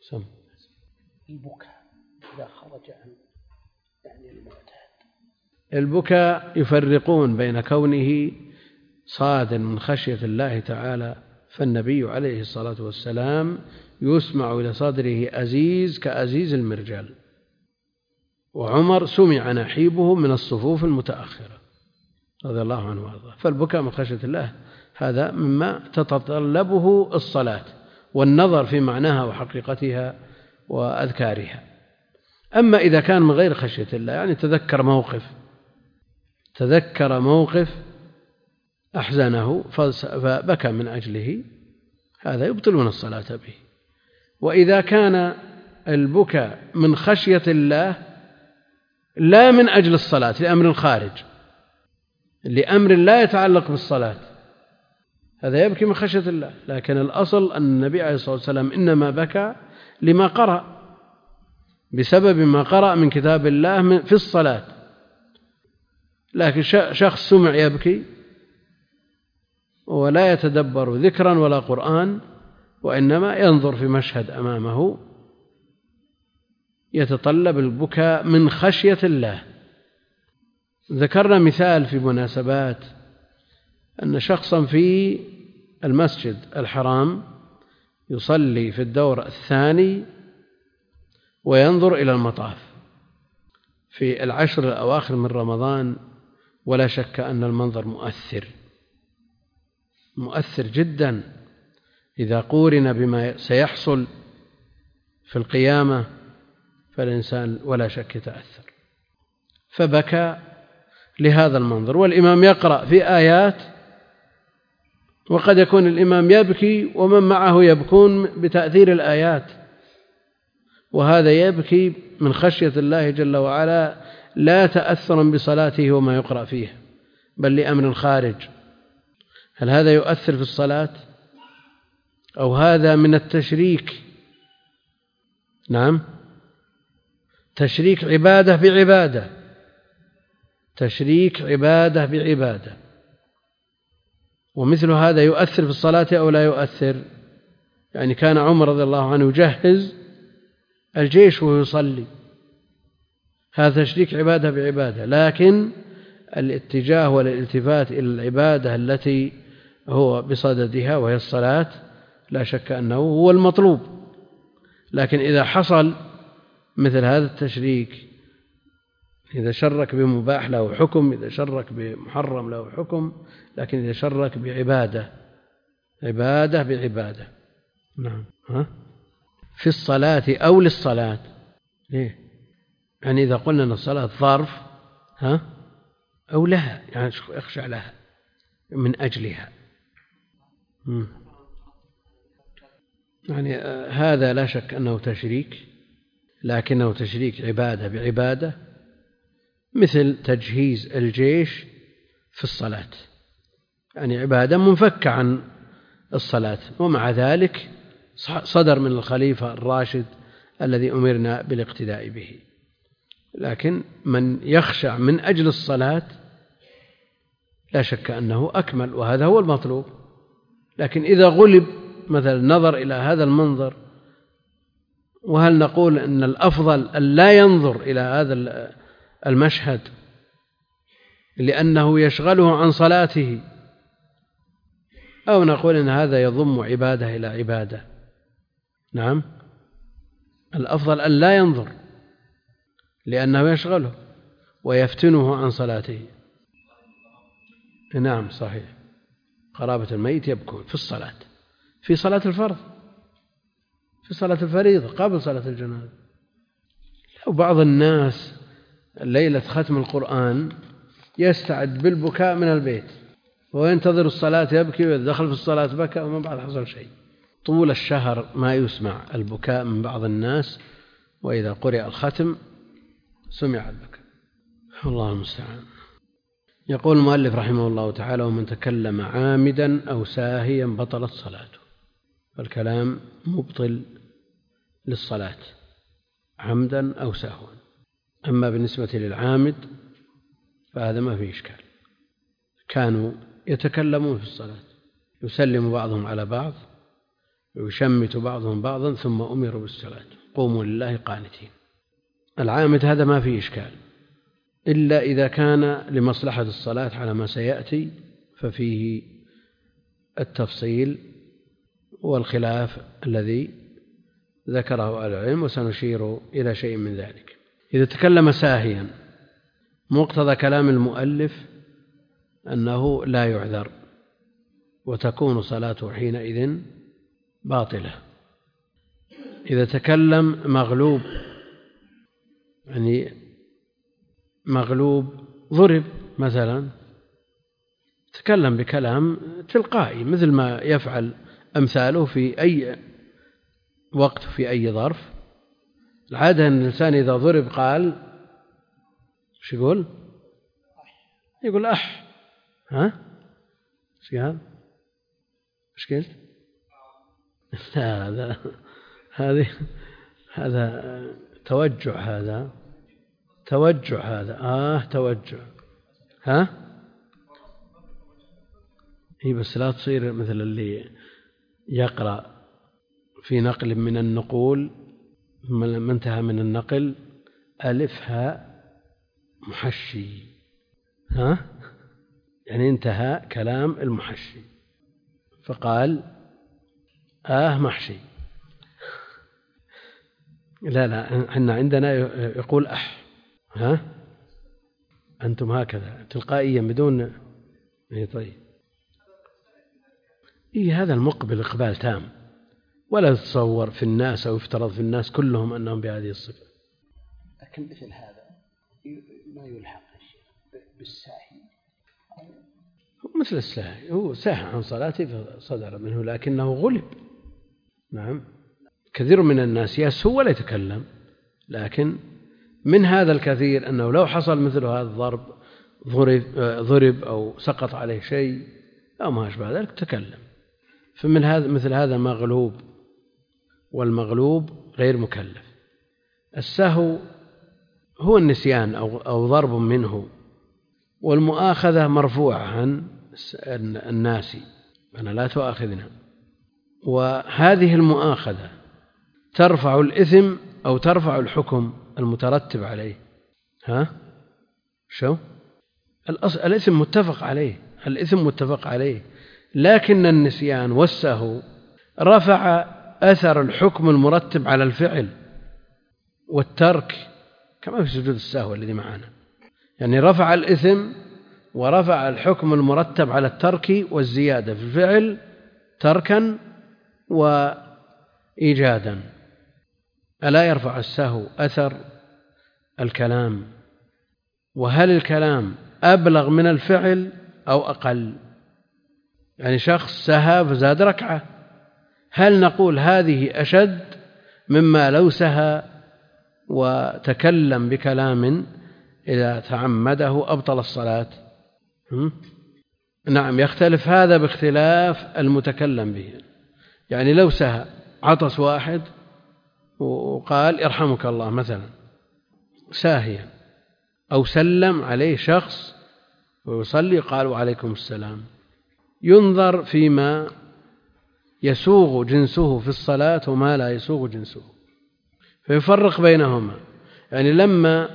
سم. البكاء إذا خرج عن يعني المعتاد. البكاء يفرقون بين كونه صادر من خشية الله تعالى، فالنبي عليه الصلاة والسلام يسمع إلى صدره أزيز كأزيز المرجل، وعمر سمع نحيبه من الصفوف المتأخرة رضي الله عنه وارضاه. فالبكاء من خشية الله هذا مما تتطلبه الصلاة والنظر في معناها وحقيقتها وأذكارها. أما إذا كان من غير خشية الله، يعني تذكر موقف تذكر موقف أحزنه فبكى من أجله، هذا يبطلون الصلاة به. وإذا كان البكاء من خشية الله لا من أجل الصلاة، لأمر خارج، لأمر لا يتعلق بالصلاة، هذا يبكي من خشية الله. لكن الأصل أن النبي عليه الصلاة والسلام إنما بكى لما قرأ، بسبب ما قرأ من كتاب الله في الصلاة. لكن شخص سمع يبكي ولا يتدبر ذكرا ولا قرآن، وإنما ينظر في مشهد أمامه، يتطلب البكاء من خشية الله. ذكرنا مثال في مناسبات أن شخصا في المسجد الحرام يصلي في الدور الثاني وينظر إلى المطاف في العشر الأواخر من رمضان، ولا شك أن المنظر مؤثر مؤثر جدا إذا قورن بما سيحصل في القيامة، فالإنسان ولا شك يتأثر. فبكى لهذا المنظر، والإمام يقرأ في آيات، وقد يكون الإمام يبكي ومن معه يبكون بتأثير الآيات، وهذا يبكي من خشية الله جل وعلا لا تأثرا بصلاته وما يقرأ فيه، بل لأمر خارج. هل هذا يؤثر في الصلاة؟ أو هذا من التشريك؟ نعم، تشريك عبادة بعبادة، تشريك عبادة بعبادة. ومثل هذا يؤثر في الصلاة أو لا يؤثر؟ يعني كان عمر رضي الله عنه يجهز الجيش وهو يصلي، هذا تشريك عبادة بعبادة. لكن الاتجاه والالتفات إلى العبادة التي هو بصددها وهي الصلاة لا شك أنه هو المطلوب. لكن إذا حصل مثل هذا التشريك، إذا شرك بمباح له حكم، إذا شرك بمحرم له حكم، لكن إذا شرك بعبادة عبادة بعبادة. نعم. ها؟ في الصلاة أو للصلاة. ليه؟ يعني إذا قلنا أن الصلاة ظرف ها أو لها، يعني يخشع لها من أجلها. مم. يعني هذا لا شك أنه تشريك، لكنه تشريك عبادة بعبادة، مثل تجهيز الجيش في الصلاة، يعني عبادة منفكة عن الصلاة، ومع ذلك صدر من الخليفة الراشد الذي أمرنا بالاقتداء به. لكن من يخشع من أجل الصلاة لا شك أنه أكمل، وهذا هو المطلوب. لكن إذا غلب مثلا نظر إلى هذا المنظر، وهل نقول أن الأفضل أن لا ينظر إلى هذا المشهد لأنه يشغله عن صلاته، أو نقول أن هذا يضم عبادة إلى عبادة؟ نعم، الأفضل أن لا ينظر لأنه يشغله ويفتنه عن صلاته. نعم صحيح، قرابة الميت يبكون في الصلاة، في صلاة الفرض، في صلاة الفريضة قبل صلاة الجنازة. لو بعض الناس ليلة ختم القرآن يستعد بالبكاء من البيت وينتظر الصلاة يبكي، وإذا دخل في الصلاة بكى وما بعد حصل شيء. طول الشهر ما يسمع البكاء من بعض الناس، وإذا قرئ الختم سمع البكاء. الله المستعان. يقول المؤلف رحمه الله تعالى: ومن تكلم عامدا أو ساهيا بطلت صلاته. والكلام مبطل للصلاة عمدا أو سهوا. أما بالنسبة للعامد فهذا ما فيه إشكال، كانوا يتكلمون في الصلاة، يسلم بعضهم على بعض، ويشمت بعضهم بعضا ثم أمروا بالصلاة قوموا لله قانتين. العامد هذا ما فيه إشكال، إلا إذا كان لمصلحة الصلاة على ما سيأتي ففيه التفصيل والخلاف الذي ذكره أهل العلم، وسنشير إلى شيء من ذلك. إذا تكلم ساهيا مقتضى كلام المؤلف أنه لا يعذر وتكون صلاته حينئذ باطلة. إذا تكلم مغلوب، يعني مغلوب ضرب مثلا، تكلم بكلام تلقائي مثل ما يفعل أمثاله في أي وقت في أي ظرف. العادة أن الإنسان إذا ضرب قال شو يقول؟ يقول أح. ها؟ شو قال؟ إيش قلت؟ لا هذا هذه هذا توجع، هذا توجع، هذا آه توجع. ها؟ هي بس لا تصير مثل اللي يقرأ في نقل من النقول لما انتهى من النقل ألفها محشي. ها؟ يعني انتهى كلام المحشي فقال آه محشي. لا لا احنا عندنا يقول أح. ها؟ أنتم هكذا تلقائيا بدون إيه طيب. إيه هذا المقبل إقبال تام، ولا تتصور في الناس أو يفترض في الناس كلهم أنهم بهذه الصفة. لكن مثل هذا ما يلحق بالساهي، مثل الساهي، هو ساهى عن صلاته فصدر منه لكنه غلب. نعم، كثير من الناس يسهو ولا يتكلم، لكن من هذا الكثير أنه لو حصل مثل هذا الضرب ضرب, ضرب أو سقط عليه شيء أو ما أشبه ذلك تكلم. فمن هذا مثل هذا مغلوب، والمغلوب غير مكلف. السهو هو النسيان أو, أو ضرب منه، والمؤاخذة مرفوعة عن الناس، أنا لا تؤاخذنا. وهذه المؤاخذة ترفع الإثم أو ترفع الحكم المترتب عليه. ها؟ شو؟ الإثم متفق عليه، الإثم متفق عليه، لكن النسيان والسهو رفع أثر الحكم المرتب على الفعل والترك، كما في سجود السهو الذي معنا، يعني رفع الإثم ورفع الحكم المرتب على الترك والزيادة في الفعل تركا وإيجادا. ألا يرفع السهو أثر الكلام؟ وهل الكلام أبلغ من الفعل أو أقل؟ يعني شخص سهى فزاد ركعة، هل نقول هذه أشد مما لو سهى وتكلم بكلام إذا تعمده أبطل الصلاة؟ نعم، يختلف هذا باختلاف المتكلم به. يعني لو سهى عطس واحد وقال يرحمك الله مثلا ساهيا، أو سلم عليه شخص ويصلي قال وعليكم السلام، ينظر فيما يسوغ جنسه في الصلاة وما لا يسوغ جنسه، فيفرق بينهما. يعني لما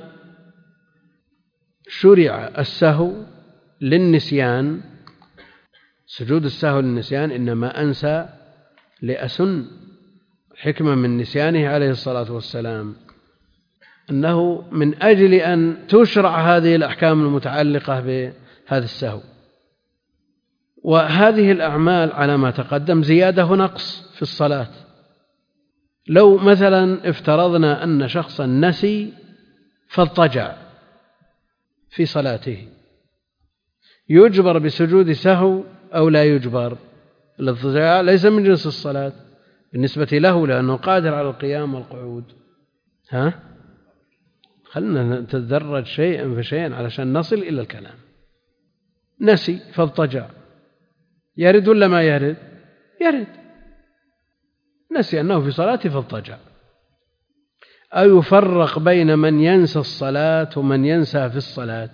شرع السهو للنسيان، سجود السهو للنسيان، إنما أنسى لأسن حكمة من نسيانه عليه الصلاة والسلام أنه من أجل أن تشرع هذه الأحكام المتعلقة بهذا السهو. وهذه الأعمال على ما تقدم زيادة ونقص في الصلاة. لو مثلا افترضنا أن شخصا نسي فاضطجع في صلاته، يجبر بسجود سهو أو لا يجبر؟ الاضطجاع ليس من جنس الصلاة بالنسبة له لأنه قادر على القيام والقعود. ها؟ خلنا نتدرج شيئا فشيئا علشان نصل إلى الكلام. نسي فاضطجع، يرد ولا ما يرد؟ يرد. نسي أنه في صلاته فاضطجع. أو يفرق بين من ينسى الصلاة ومن ينسى في الصلاة؟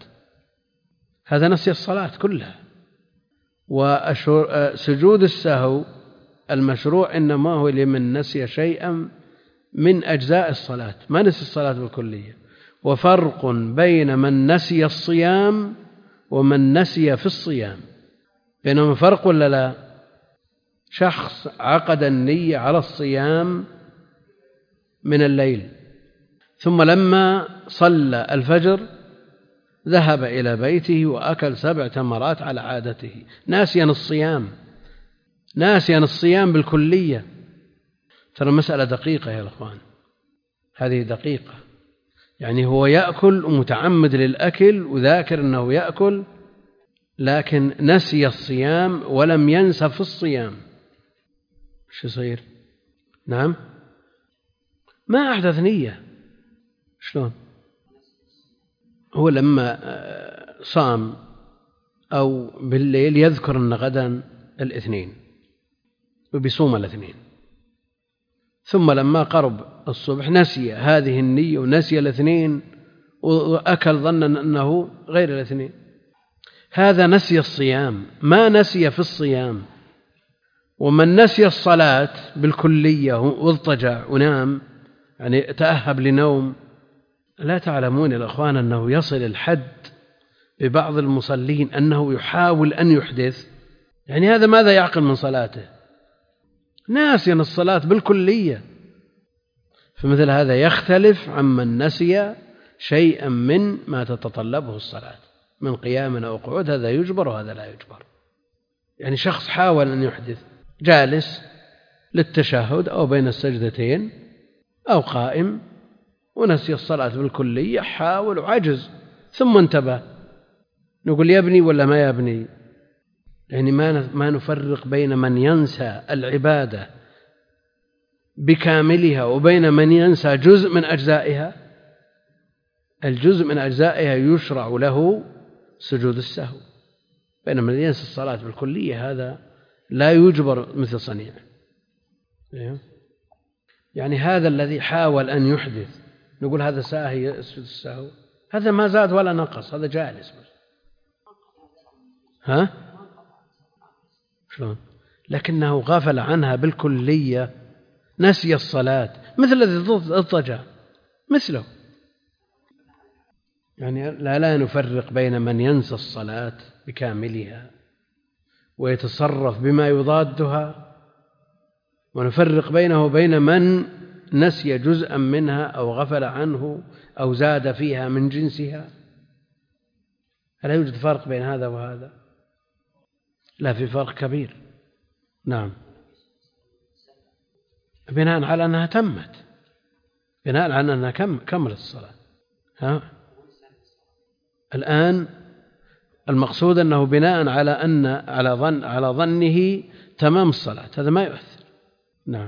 هذا نسي الصلاة كلها. وسجود السهو المشروع إنما هو لمن نسي شيئا من أجزاء الصلاة، ما نسي الصلاة بالكلية. وفرق بين من نسي الصيام ومن نسي في الصيام، بينهم فرق ولا لا؟ شخص عقد النية على الصيام من الليل، ثم لما صلى الفجر ذهب إلى بيته وأكل سبع تمرات على عادته ناسيا الصيام، ناسيا الصيام بالكلية. ترى مسألة دقيقة يا الأخوان، هذه دقيقة. يعني هو يأكل ومتعمد للأكل وذاكر أنه يأكل، لكن نسي الصيام ولم ينسى في الصيام، شو يصير؟ نعم، ما أحدث نية. شلون؟ هو لما صام أو بالليل يذكر أن غدا الاثنين وبيصوم الاثنين، ثم لما قرب الصبح نسي هذه النية ونسي الاثنين وأكل ظنا أنه غير الاثنين، هذا نسي الصيام ما نسي في الصيام. ومن نسي الصلاة بالكلية واضطجع ونام، يعني تأهب لنوم، لا تعلمون يا الأخوان أنه يصل الحد ببعض المصلين أنه يحاول أن يحدث؟ يعني هذا ماذا يعقل من صلاته؟ ناسيا الصلاة بالكلية. فمثل هذا يختلف عمن نسي شيئا من ما تتطلبه الصلاة من قيام أو قعود، هذا يجبر وهذا لا يجبر. يعني شخص حاول أن يحدث جالس للتشهد أو بين السجدتين أو قائم ونسي الصلاة بالكلية، حاول وعجز ثم انتبه، نقول يبني ولا ما يبني؟ يعني ما ما نفرق بين من ينسى العبادة بكاملها وبين من ينسى جزء من أجزائها. الجزء من أجزائها يشرع له سجود السهو، بينما من ينسى الصلاة بالكلية هذا لا يجبر مثل صنيع. يعني هذا الذي حاول أن يحدث نقول هذا ساهي يسجد السهو، هذا ما زاد ولا نقص، هذا جالس بس. ها؟ شلون؟ لكنه غفل عنها بالكلية، نسي الصلاة، مثل الذي اضطجع مثله. يعني لا لا نفرق بين من ينسى الصلاة بكاملها ويتصرف بما يضادها، ونفرق بينه وبين من نسي جزءا منها أو غفل عنه أو زاد فيها من جنسها. هل يوجد فرق بين هذا وهذا؟ لا، في فرق كبير. نعم، بناء على أنها تمت، بناء على أنها كملت الصلاة. ها؟ الآن المقصود أنه بناء على أن على ظن على ظنه تمام الصلاة، هذا ما يؤثر. نعم،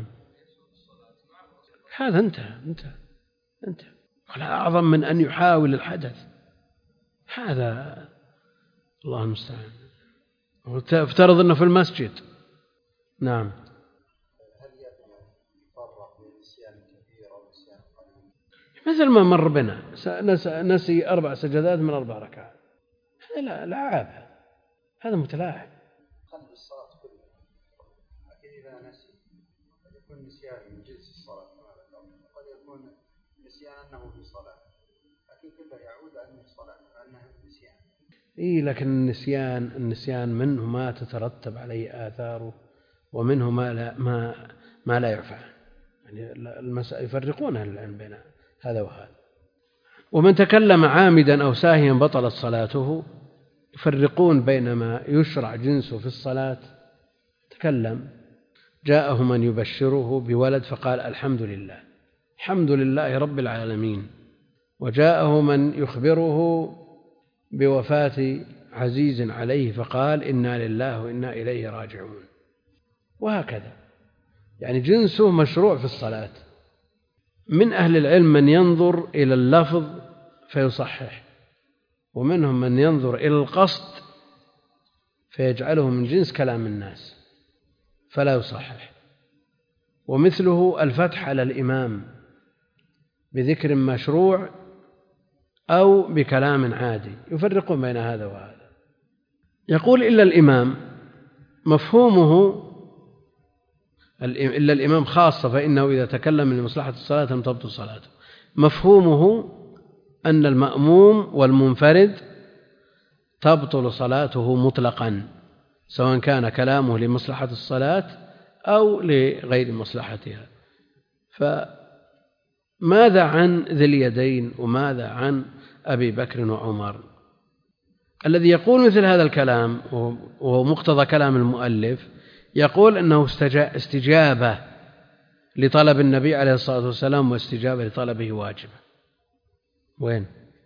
هذا انتهى انتهى انتهى ولا أعظم من أن يحاول الحدث، هذا الله المستعان. افترض أنه في المسجد. نعم. هل يفرق بين النسيان الكبير أو النسيان القليل؟ مثل ما مر بنا، نسي أربع سجدات من أربع ركعات، هذا لا لعاب، هذا متلاعب. قلب الصلاة كلها، لكن إذا نسي قد يكون نسيان من جنس الصلاة كما ذكرنا، وقد يكون نسيان أنه في صلاة، لكن كله يعود أنه في صلاة وأنه نسيان. إيه، لكن النسيان النسيان منه ما تترتب عليه آثاره، ومنه ما لا ما ما لا يعفى. يعني المسألة يفرقون أهل العلم بين هذا وهذا. ومن تكلم عامدا أو ساهيا بطلت صلاته، يفرقون بين ما يشرع جنسه في الصلاة. تكلم جاءه من يبشره بولد فقال الحمد لله الحمد لله رب العالمين، وجاءه من يخبره بوفاة عزيز عليه فقال إنا لله وإنا إليه راجعون، وهكذا. يعني جنسه مشروع في الصلاة. من أهل العلم من ينظر إلى اللفظ فيصحح، ومنهم من ينظر إلى القصد فيجعله من جنس كلام الناس فلا يصحح. ومثله الفتح على الإمام بذكر مشروع أو بكلام عادي، يفرقون بين هذا وهذا. يقول إلا الإمام، مفهومه إلا الإمام خاصة فإنه إذا تكلم لمصلحة الصلاة لم تبطل صلاته. مفهومه أن المأموم والمنفرد تبطل صلاته مطلقا، سواء كان كلامه لمصلحة الصلاة أو لغير مصلحتها. فماذا عن ذي اليدين وماذا عن أبي بكر وعمر؟ الذي يقول مثل هذا الكلام وهو مقتضى كلام المؤلف يقول أنه استجابة لطلب النبي عليه الصلاة والسلام واستجابة لطلبه واجبة. وين؟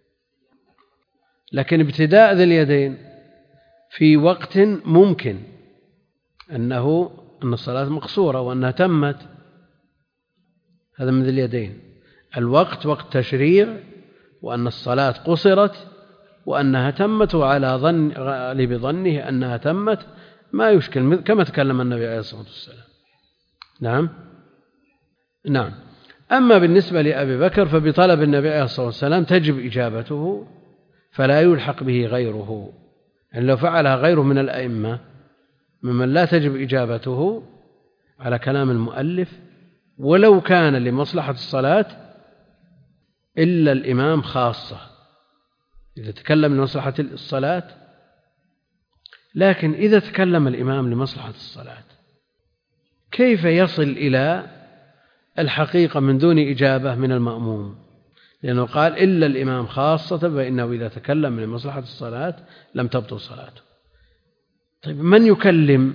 لكن ابتداء ذي اليدين في وقت ممكن أنه أن الصلاة مقصورة وأنها تمت، هذا من ذي اليدين. الوقت وقت تشريع وأن الصلاة قصرت وأنها تمت وعلى ظن غالب ظنه أنها تمت ما يشكل، كما تكلم النبي عليه الصلاة والسلام. نعم نعم. أما بالنسبة لأبي بكر فبطلب النبي عليه الصلاة والسلام تجب إجابته فلا يلحق به غيره، يعني لو فعلها غيره من الأئمة ممن لا تجب إجابته على كلام المؤلف ولو كان لمصلحة الصلاة إلا الإمام خاصة إذا تكلم لمصلحة الصلاة. لكن إذا تكلم الإمام لمصلحة الصلاة كيف يصل إلى الحقيقة من دون إجابة من المأموم؟ لأنه قال إلا الإمام خاصة فإنه إذا تكلم لمصلحة الصلاة لم تبطل صلاته. طيب من يكلم؟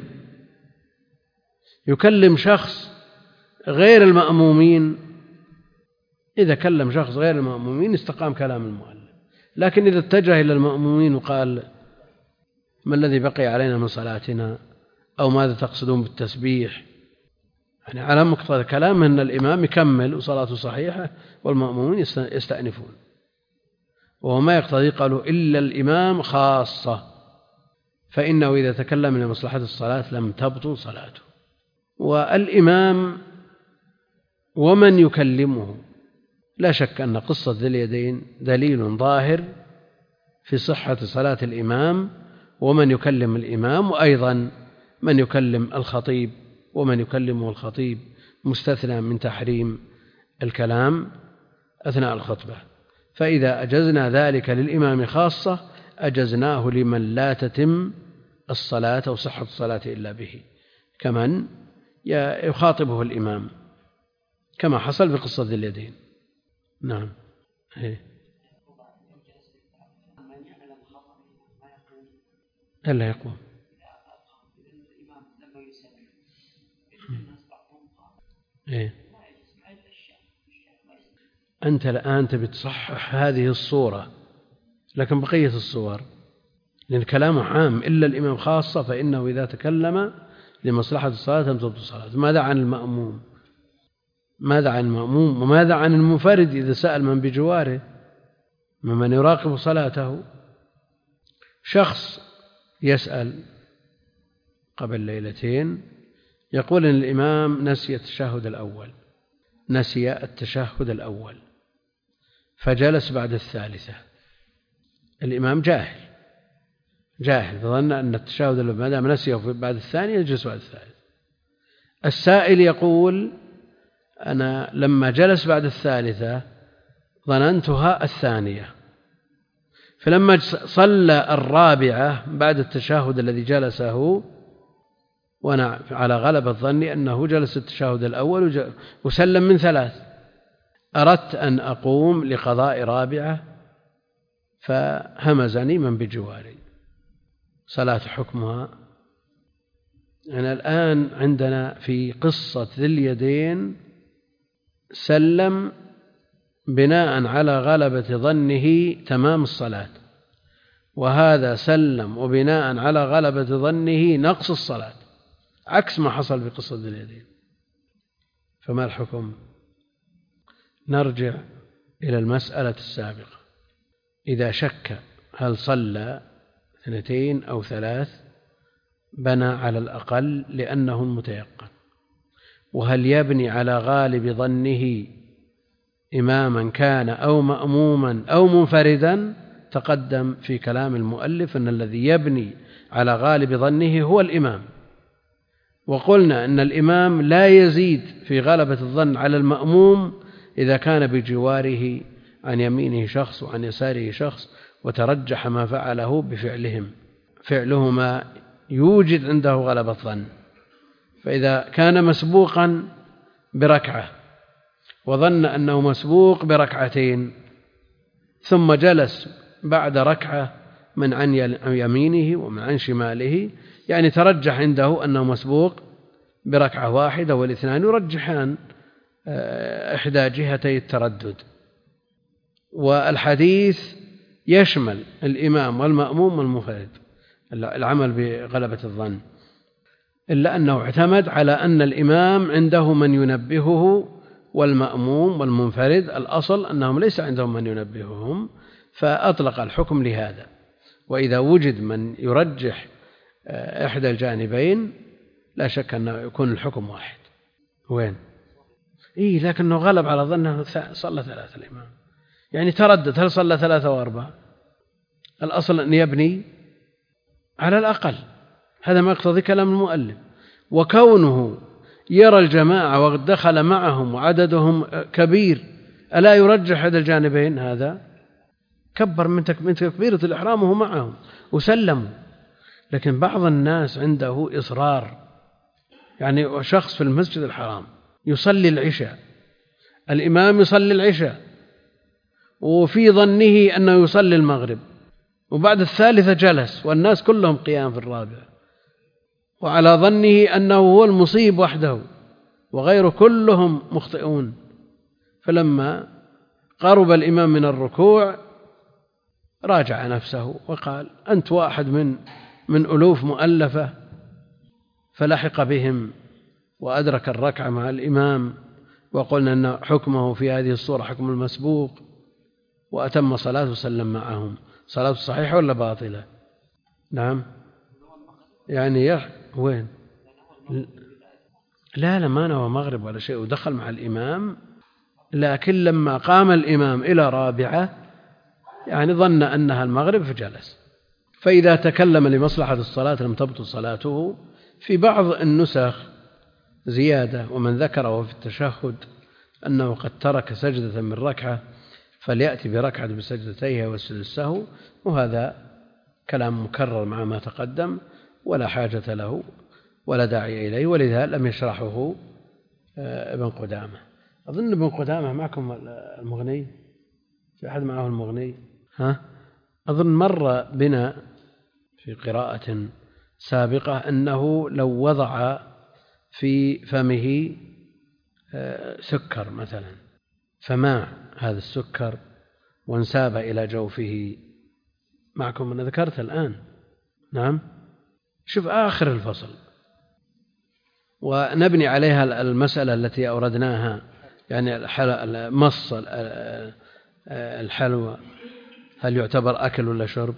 يكلم شخص غير المأمومين. إذا كلم شخص غير المأمومين استقام كلام المؤلف، لكن إذا اتجه إلى المأمومين وقال ما الذي بقي علينا من صلاتنا أو ماذا تقصدون بالتسبيح، يعني على مقتضى كلام أن الإمام يكمل وصلاته صحيحة والمأمومين يستأنفون، وهو ما يقتضي قالوا إلا الإمام خاصة فإنه إذا تكلم لمصلحة الصلاة لم تبطل صلاته. والإمام ومن يكلمه لا شك أن قصة ذي اليدين دليل ظاهر في صحة صلاة الإمام ومن يكلم الإمام، وأيضا من يكلم الخطيب ومن يكلمه الخطيب مستثنى من تحريم الكلام أثناء الخطبة. فإذا أجزنا ذلك للإمام خاصة أجزناه لمن لا تتم الصلاة أو صحة الصلاة إلا به، كمن يخاطبه الإمام كما حصل في قصة ذي اليدين. نعم. هي. ألا يقوم. إيه؟ أنت الآن تبي تصحح هذه الصورة، لكن بقية الصور لأن كلامه عام إلا الإمام خاصة فإنه إذا تكلم لمصلحة الصلاة لم تبطل صلاته. ماذا عن المأموم؟ ماذا عن المأموم وماذا عن المنفرد إذا سأل من بجواره ممن يراقب صلاته؟ شخص يسأل قبل ليلتين يقول إن الإمام نسي التشهد الأول نسي التشهد الأول فجلس بعد الثالثة. الإمام جاهل جاهل فظن أن التشهد ما دام نسيه بعد الثانية يجلس بعد الثالث. السائل يقول أنا لما جلس بعد الثالثة ظننتها الثانية، فلما صلى الرابعة بعد التشهد الذي جلسه وأنا على غلبة ظني أنه جلس التشهد الأول وسلم من ثلاث، أردت أن أقوم لقضاء رابعة فهمزني من بجواري، صلاة حكمها. يعني الآن عندنا في قصة ذي اليدين سلم بناء على غلبة ظنه تمام الصلاة، وهذا سلم وبناء على غلبة ظنه نقص الصلاة، عكس ما حصل في قصة ذي اليدين. فما الحكم؟ نرجع إلى المسألة السابقة. إذا شك هل صلى اثنتين أو ثلاث بنى على الأقل لأنه المتيقن، وهل يبني على غالب ظنه إماما كان أو مأموما أو منفردا؟ تقدم في كلام المؤلف أن الذي يبني على غالب ظنه هو الإمام، وقلنا أن الإمام لا يزيد في غلبة الظن على المأموم إذا كان بجواره عن يمينه شخص وعن يساره شخص وترجح ما فعله بفعلهم، فعلهما يوجد عنده غلبة الظن. فإذا كان مسبوقا بركعة وظن أنه مسبوق بركعتين ثم جلس بعد ركعة من عن يمينه ومن عن شماله، يعني ترجح عنده أنه مسبوق بركعة واحدة، والاثنان يرجحان إحدى جهتي التردد. والحديث يشمل الإمام والمأموم والمنفرد العمل بغلبة الظن، إلا أنه اعتمد على أن الإمام عنده من ينبهه والمأموم والمنفرد الأصل أنهم ليس عندهم من ينبههم، فأطلق الحكم لهذا. وإذا وجد من يرجح إحدى الجانبين لا شك أنه يكون الحكم واحد. وين؟ إيه، لكنه غلب على ظنه صلى ثلاثة الإمام، يعني تردد هل صلى ثلاثة وأربعة. الأصل أن يبني على الأقل، هذا ما يقتضي كلام المؤلف. وكونه يرى الجماعة وقد دخل معهم وعددهم كبير ألا يرجح أحد الجانبين، هذا كبر من تكبيرة الإحرام وهو معهم وسلموا. لكن بعض الناس عنده إصرار، يعني شخص في المسجد الحرام يصلي العشاء، الإمام يصلي العشاء وفي ظنه أنه يصلي المغرب، وبعد الثالثة جلس والناس كلهم قيام في الرابع، وعلى ظنه أنه هو المصيب وحده وغيره كلهم مخطئون. فلما قرب الإمام من الركوع راجع نفسه وقال أنت واحد من من ألوف مؤلفة، فلحق بهم وأدرك الركعة مع الإمام. وقلنا أن حكمه في هذه الصورة حكم المسبوق، وأتم صلاته وسلم معهم. صلاته صحيحة ولا باطلة؟ نعم، يعني يح... وين؟ لا لا، ما نوى مغرب ولا شيء، ودخل مع الإمام، لكن لما قام الإمام إلى رابعة يعني ظن أنها المغرب فجلس. فإذا تكلم لمصلحة الصلاة لم تبطل صلاته. في بعض النسخ زيادة، ومن ذكره في التشهد أنه قد ترك سجدة من ركعة فليأتي بركعة بسجدتيها ويسجد السهو، وهذا كلام مكرر مع ما تقدم ولا حاجة له ولا داعي إليه، ولذا لم يشرحه ابن قدامة. أظن ابن قدامة معكم المغني، في أحد معه المغني؟ ها؟ أظن مر بنا في قراءة سابقة أنه لو وضع في فمه سكر مثلا فماع هذا السكر وانساب إلى جوفه، معكم أنا ذكرت الآن. نعم، شوف آخر الفصل ونبني عليها المسألة التي أوردناها، يعني مص الحلوى هل يعتبر أكل ولا شرب؟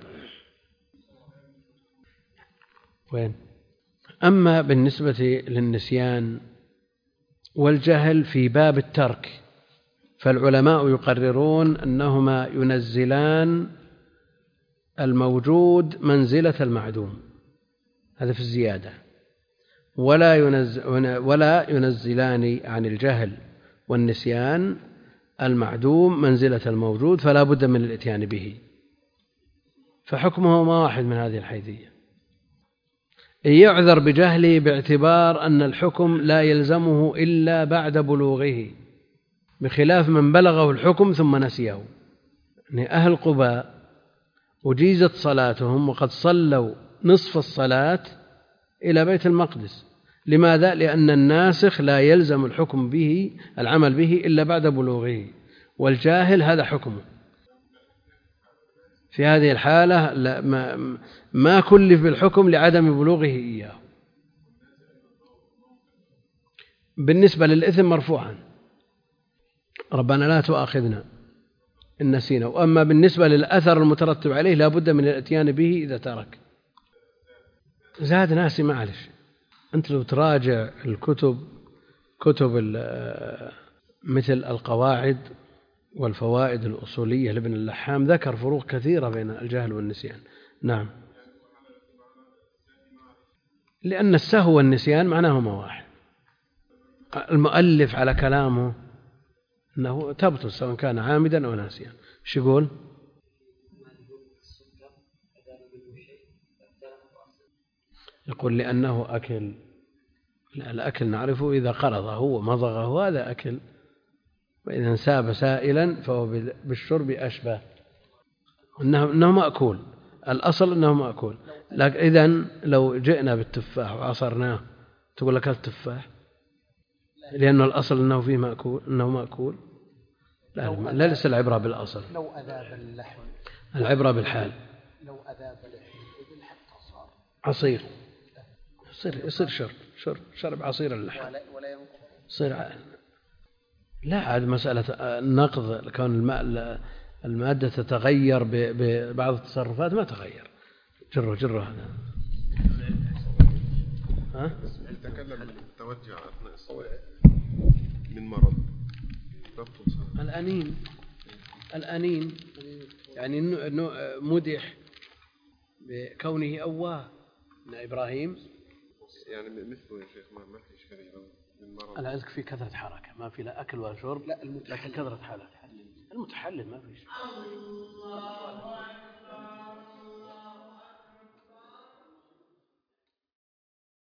وين؟ أما بالنسبة للنسيان والجهل في باب الترك فالعلماء يقررون أنهما ينزلان الموجود منزلة المعدوم، هذا في الزيادة، ولا ينزل ولا ينزلان عن الجهل والنسيان المعدوم منزلة الموجود، فلا بد من الاتيان به، فحكمهما واحد من هذه الحيثية. يعذر بجهله باعتبار أن الحكم لا يلزمه إلا بعد بلوغه، بخلاف من بلغه الحكم ثم نسيه. يعني أهل قباء أجيزت صلاتهم وقد صلوا نصف الصلاة إلى بيت المقدس. لماذا؟ لأن الناسخ لا يلزم الحكم به العمل به إلا بعد بلوغه، والجاهل هذا حكمه. في هذه الحالة ما, ما كلف بالحكم لعدم بلوغه إياه. بالنسبة للإثم مرفوعا، ربنا لا تؤاخذنا إن نسينا. وأما بالنسبة للأثر المترتب عليه لا بد من الاتيان به إذا ترك. زاد ناسي معلش، أنت لو تراجع الكتب كتب مثل القواعد والفوائد الأصولية لابن اللحام ذكر فروق كثيرة بين الجهل والنسيان. نعم، لأن السهو والنسيان معناهما واحد. المؤلف على كلامه أنه تبطل سواء كان عامدا أو ناسيا. ايش يقول؟ يقول لأنه أكل. لا، الأكل نعرفه إذا قرضه ومضغه هذا أكل، وإذا انساب سائلا فهو بالشرب أشبه، إنه, إنه مأكول. الأصل أنه مأكول. لكن إذن لو جئنا بالتفاح وعصرناه تقول لك التفاح لأنه الأصل أنه فيه مأكول، أنه مأكول. لا، لا، ليس العبرة بالأصل. لو أذاب اللحم العبرة بالحال. لو أذاب اللحم حتى صار عصير يصير يصير شرب شرب شرب عصير اللحم ولا ينقض. يصير. لا، عاد مسألة النقض كون الماء المادة تتغير ببعض التصرفات ما تغير. جره جره هذا. ها؟ يتكلم بالتوجع أثناء الصلاة من مرض. الأنين الأنين يعني إنه مدح بكونه أواه من إبراهيم. يعني مثله يا شيخ ما ما في إشكالية من مرض. أنا أذكر في كثرة حركة، ما في لا أكل ولا شرب، لا المتحلل. لكن كثرة حركة. المتحلل ما في شيء.